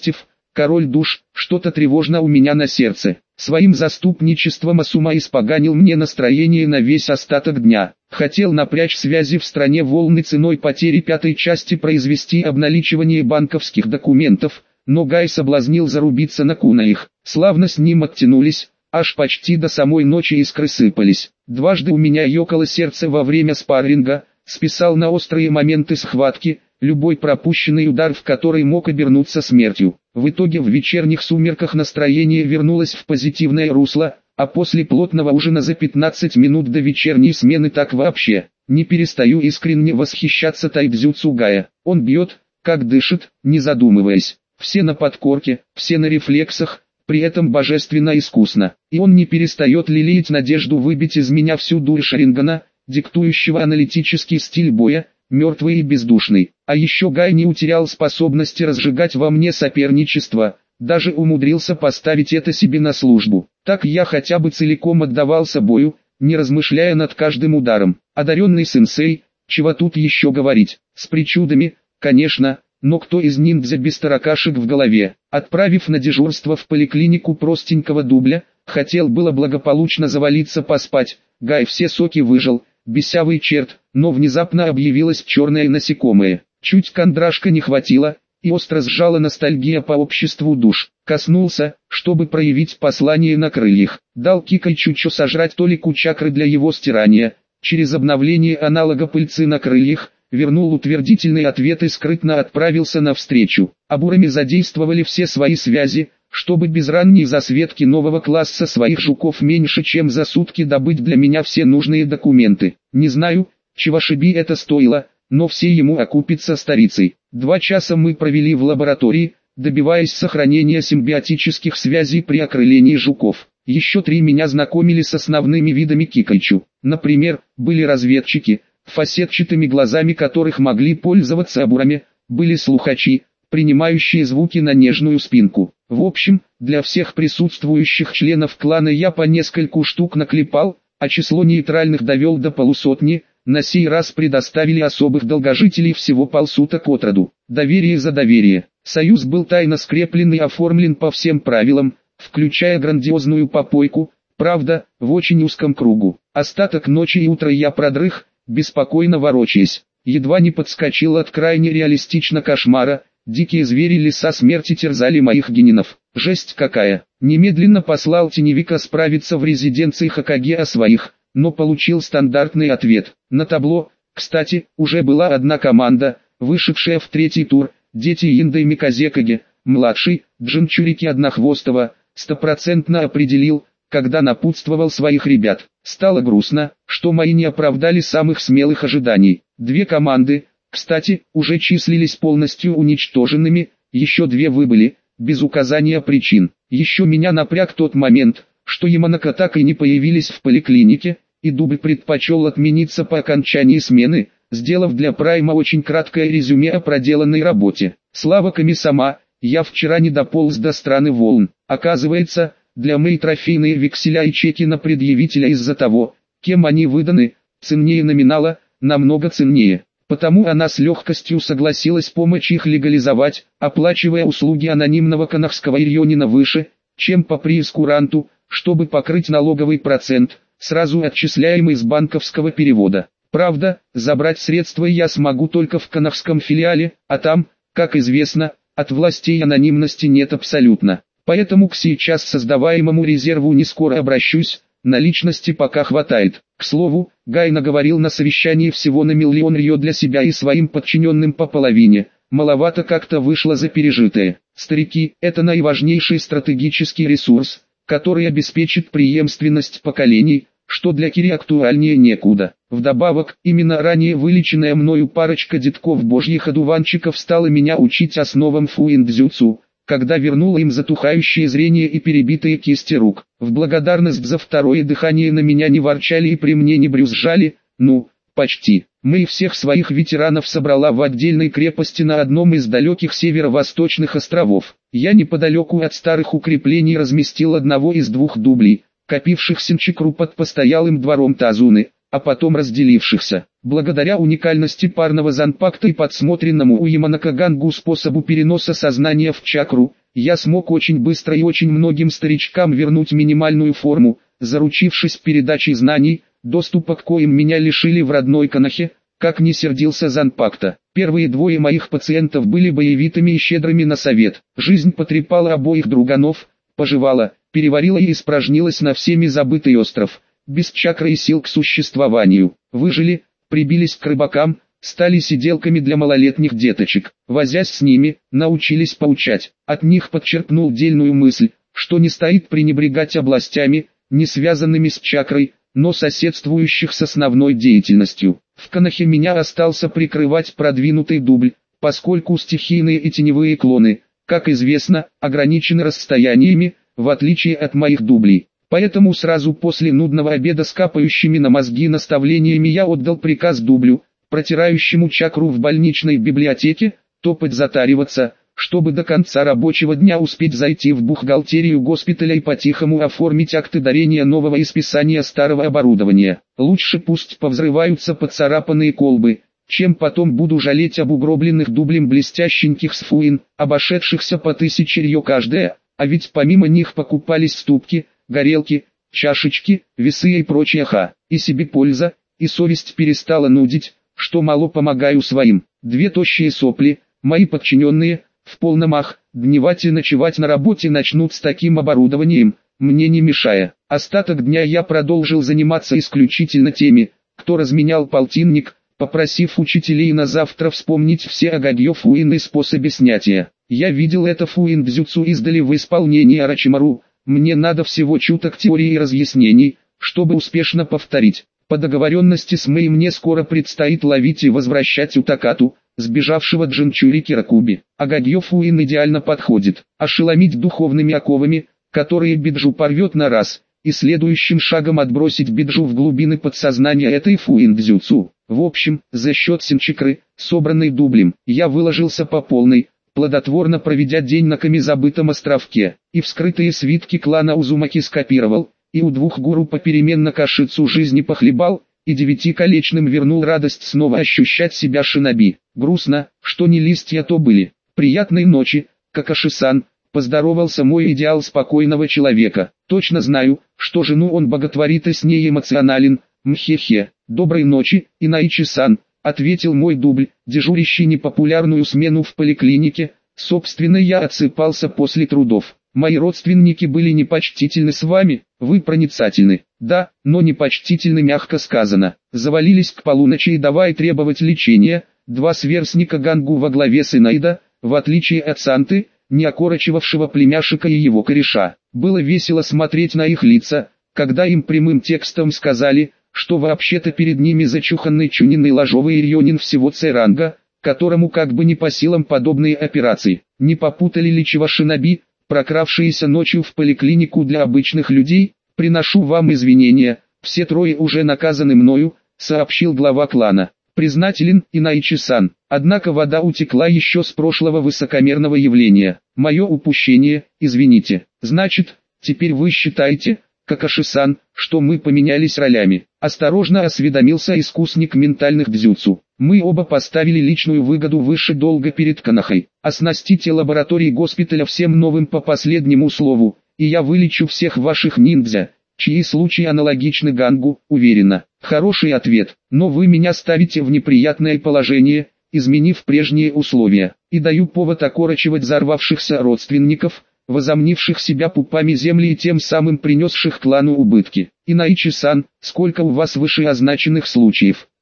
король душ, что-то тревожно у меня на сердце. Своим заступничеством Асума испоганил мне настроение на весь остаток дня. Хотел напрячь связи в стране волны ценой потери пятой части произвести обналичивание банковских документов, но Гай соблазнил зарубиться на кунаях. Славно с ним оттянулись, аж почти до самой ночи искры сыпались. Дважды у меня ёкало сердце во время спарринга, списал на острые моменты схватки, любой пропущенный удар в который мог обернуться смертью. В итоге в вечерних сумерках настроение вернулось в позитивное русло, а после плотного ужина за пятнадцать минут до вечерней смены так вообще. Не перестаю искренне восхищаться тайцзюцу Гая. Он бьет, как дышит, не задумываясь. Все на подкорке, все на рефлексах, при этом божественно искусно. И он не перестает лелеять надежду выбить из меня всю дурь Шарингана, диктующего аналитический стиль боя, мертвый и бездушный. А еще Гай не утерял способности разжигать во мне соперничество, даже умудрился поставить это себе на службу. Так я хотя бы целиком отдавался бою, не размышляя над каждым ударом. Одаренный сенсей, чего тут еще говорить, с причудами, конечно, но кто из ниндзя без таракашек в голове? Отправив на дежурство в поликлинику простенького дубля, хотел было благополучно завалиться поспать, Гай все соки выжил, бесявый черт, но внезапно объявилось черное насекомое. Чуть кондрашка не хватило, и остро сжала ностальгия по обществу душ. Коснулся, чтобы проявить послание на крыльях. Дал Кикайчучу сожрать толику чакры для его стирания. Через обновление аналога пыльцы на крыльях, вернул утвердительный ответ и скрытно отправился навстречу. Абурами задействовали все свои связи, чтобы без ранней засветки нового класса своих жуков меньше чем за сутки добыть для меня все нужные документы. Не знаю, чего Шиби это стоило, но все ему окупится старицей. Два часа мы провели в лаборатории, добиваясь сохранения симбиотических связей при окрылении жуков. Еще три меня знакомили с основными видами кикайчу. Например, были разведчики, фасетчатыми глазами которых могли пользоваться абурами, были слухачи, принимающие звуки на нежную спинку. В общем, для всех присутствующих членов клана я по нескольку штук наклепал, а число нейтральных довел до полусотни. На сей раз предоставили особых долгожителей всего полсуток от роду. Доверие за доверие. Союз был тайно скреплен и оформлен по всем правилам, включая грандиозную попойку, правда, в очень узком кругу. Остаток ночи и утра я продрых, беспокойно ворочаясь. Едва не подскочил от крайне реалистично кошмара, дикие звери леса смерти терзали моих генинов. Жесть какая. Немедленно послал теневика справиться в резиденции Хокаге о своих, но получил стандартный ответ. На табло, кстати, уже была одна команда, вышедшая в третий тур, дети Инда и Миказекаге, младший, Джинчурики Однохвостого, стопроцентно определил, когда напутствовал своих ребят. Стало грустно, что мои не оправдали самых смелых ожиданий. Две команды, кстати, уже числились полностью уничтоженными, еще две выбыли, без указания причин. Еще меня напряг тот момент, что Яманака так и не появились в поликлинике, и дубль предпочел отмениться по окончании смены, сделав для Прайма очень краткое резюме о проделанной работе. Слава Ками-сама, я вчера не дополз до страны волн. Оказывается, для Мэй трофейные векселя и чеки на предъявителя из-за того, кем они выданы, ценнее номинала, намного ценнее. Потому она с легкостью согласилась помочь их легализовать, оплачивая услуги анонимного канахского ирьонина выше, чем по прескуранту, чтобы покрыть налоговый процент, сразу отчисляемый с банковского перевода. Правда, забрать средства я смогу только в канахском филиале, а там, как известно, от властей анонимности нет абсолютно. Поэтому к сейчас создаваемому резерву не скоро обращусь, наличности пока хватает. К слову, Гай наговорил на совещании всего на миллион рьё для себя и своим подчиненным по половине. Маловато как-то вышло за пережитое. Старики – это наиважнейший стратегический ресурс, который обеспечит преемственность поколений, что для Кири актуальнее некуда. Вдобавок, именно ранее вылеченная мною парочка детков божьих одуванчиков стала меня учить основам фуиндзюцу, когда вернула им затухающее зрение и перебитые кисти рук. В благодарность за второе дыхание на меня не ворчали и при мне не брюзжали, ну, почти. Мы всех своих ветеранов собрала в отдельной крепости на одном из далеких северо-восточных островов. Я неподалеку от старых укреплений разместил одного из двух дублей, копивших синчикру под постоялым двором Тазуны, а потом разделившихся. Благодаря уникальности парного занпакта и подсмотренному у Яманака Гангу способу переноса сознания в чакру, я смог очень быстро и очень многим старичкам вернуть минимальную форму, заручившись передачей знаний, доступа к коим меня лишили в родной Канахе, как не сердился Занпакта. Первые двое моих пациентов были боевитыми и щедрыми на совет. Жизнь потрепала обоих друганов, пожевала, переварила и испражнилась на всеми забытый остров, без чакры и сил к существованию. Выжили, прибились к рыбакам, стали сиделками для малолетних деточек. Возясь с ними, научились поучать. От них подчеркнул дельную мысль, что не стоит пренебрегать областями, не связанными с чакрой, но соседствующих с основной деятельностью. В Канахе меня остался прикрывать продвинутый дубль, поскольку стихийные и теневые клоны, как известно, ограничены расстояниями, в отличие от моих дублей. Поэтому сразу после нудного обеда с капающими на мозги наставлениями я отдал приказ дублю, протирающему чакру в больничной библиотеке, топать затариваться, чтобы до конца рабочего дня успеть зайти в бухгалтерию госпиталя и по-тихому оформить акты дарения нового и списания старого оборудования. Лучше пусть повзрываются поцарапанные колбы, чем потом буду жалеть об угробленных дублем блестященьких сфуин, обошедшихся по тысяче рьё каждая, а ведь помимо них покупались ступки, горелки, чашечки, весы и прочее ха. И себе польза, и совесть перестала нудить, что мало помогаю своим. Две тощие сопли, мои подчиненные, в полном ах, дневать и ночевать на работе начнут с таким оборудованием, мне не мешая. Остаток дня я продолжил заниматься исключительно теми, кто разменял полтинник, попросив учителей на завтра вспомнить все агагьё фуин и способы снятия. Я видел это фуин дзюцу издали в исполнении Орочимару, мне надо всего чуток теории и разъяснений, чтобы успешно повторить. По договоренности с Мэй мне скоро предстоит ловить и возвращать Утакату, сбежавшего Джинчури Киракуби. Агагьё фуин идеально подходит. Ошеломить духовными оковами, которые Биджу порвет на раз, и следующим шагом отбросить Биджу в глубины подсознания этой фуин дзюцу. В общем, за счет синчикры, собранной дублем, я выложился по полной, плодотворно проведя день на камизабытом островке, и вскрытые свитки клана Узумаки скопировал, и у двух гуру попеременно кашицу жизни похлебал, и девятиколечным вернул радость снова ощущать себя шиноби. Грустно, что не листья то были. Приятной ночи, Какаши-сан, поздоровался мой идеал спокойного человека. Точно знаю, что жену он боготворит и с ней эмоционален, мхе-хе. Доброй ночи, Инаичи-сан, ответил мой дубль, дежурящий непопулярную смену в поликлинике. Собственно, я отсыпался после трудов. Мои родственники были непочтительны с вами, вы проницательны. Да, но непочтительны мягко сказано. Завалились к полуночи и давай требовать лечения. Два сверстника Гангу во главе с Инаида, в отличие от Санты, не окорочивавшего племяшика и его кореша. Было весело смотреть на их лица, когда им прямым текстом сказали, что вообще-то перед ними зачуханный чунинный ложовый ирьонин всего С-ранга, которому как бы не по силам подобные операции. Не попутали ли чего шиноби, прокравшиеся ночью в поликлинику для обычных людей? Приношу вам извинения, все трое уже наказаны мною, сообщил глава клана. Признателен, Инаичи-сан, однако вода утекла еще с прошлого высокомерного явления. Мое упущение, извините. Значит, теперь вы считаете, Какаши-сан, что мы поменялись ролями? Осторожно осведомился искусник ментальных дзюцу. Мы оба поставили личную выгоду выше долга перед Канахой. Оснастите лаборатории госпиталя всем новым по последнему слову, и я вылечу всех ваших ниндзя, чьи случаи аналогичны Гангу, уверенно. Хороший ответ, но вы меня ставите в неприятное положение, изменив прежние условия, и даю повод окорочивать взорвавшихся родственников, возомнивших себя пупами земли и тем самым принесших клану убытки. Инаичи-сан, сколько у вас вышеозначенных случаев?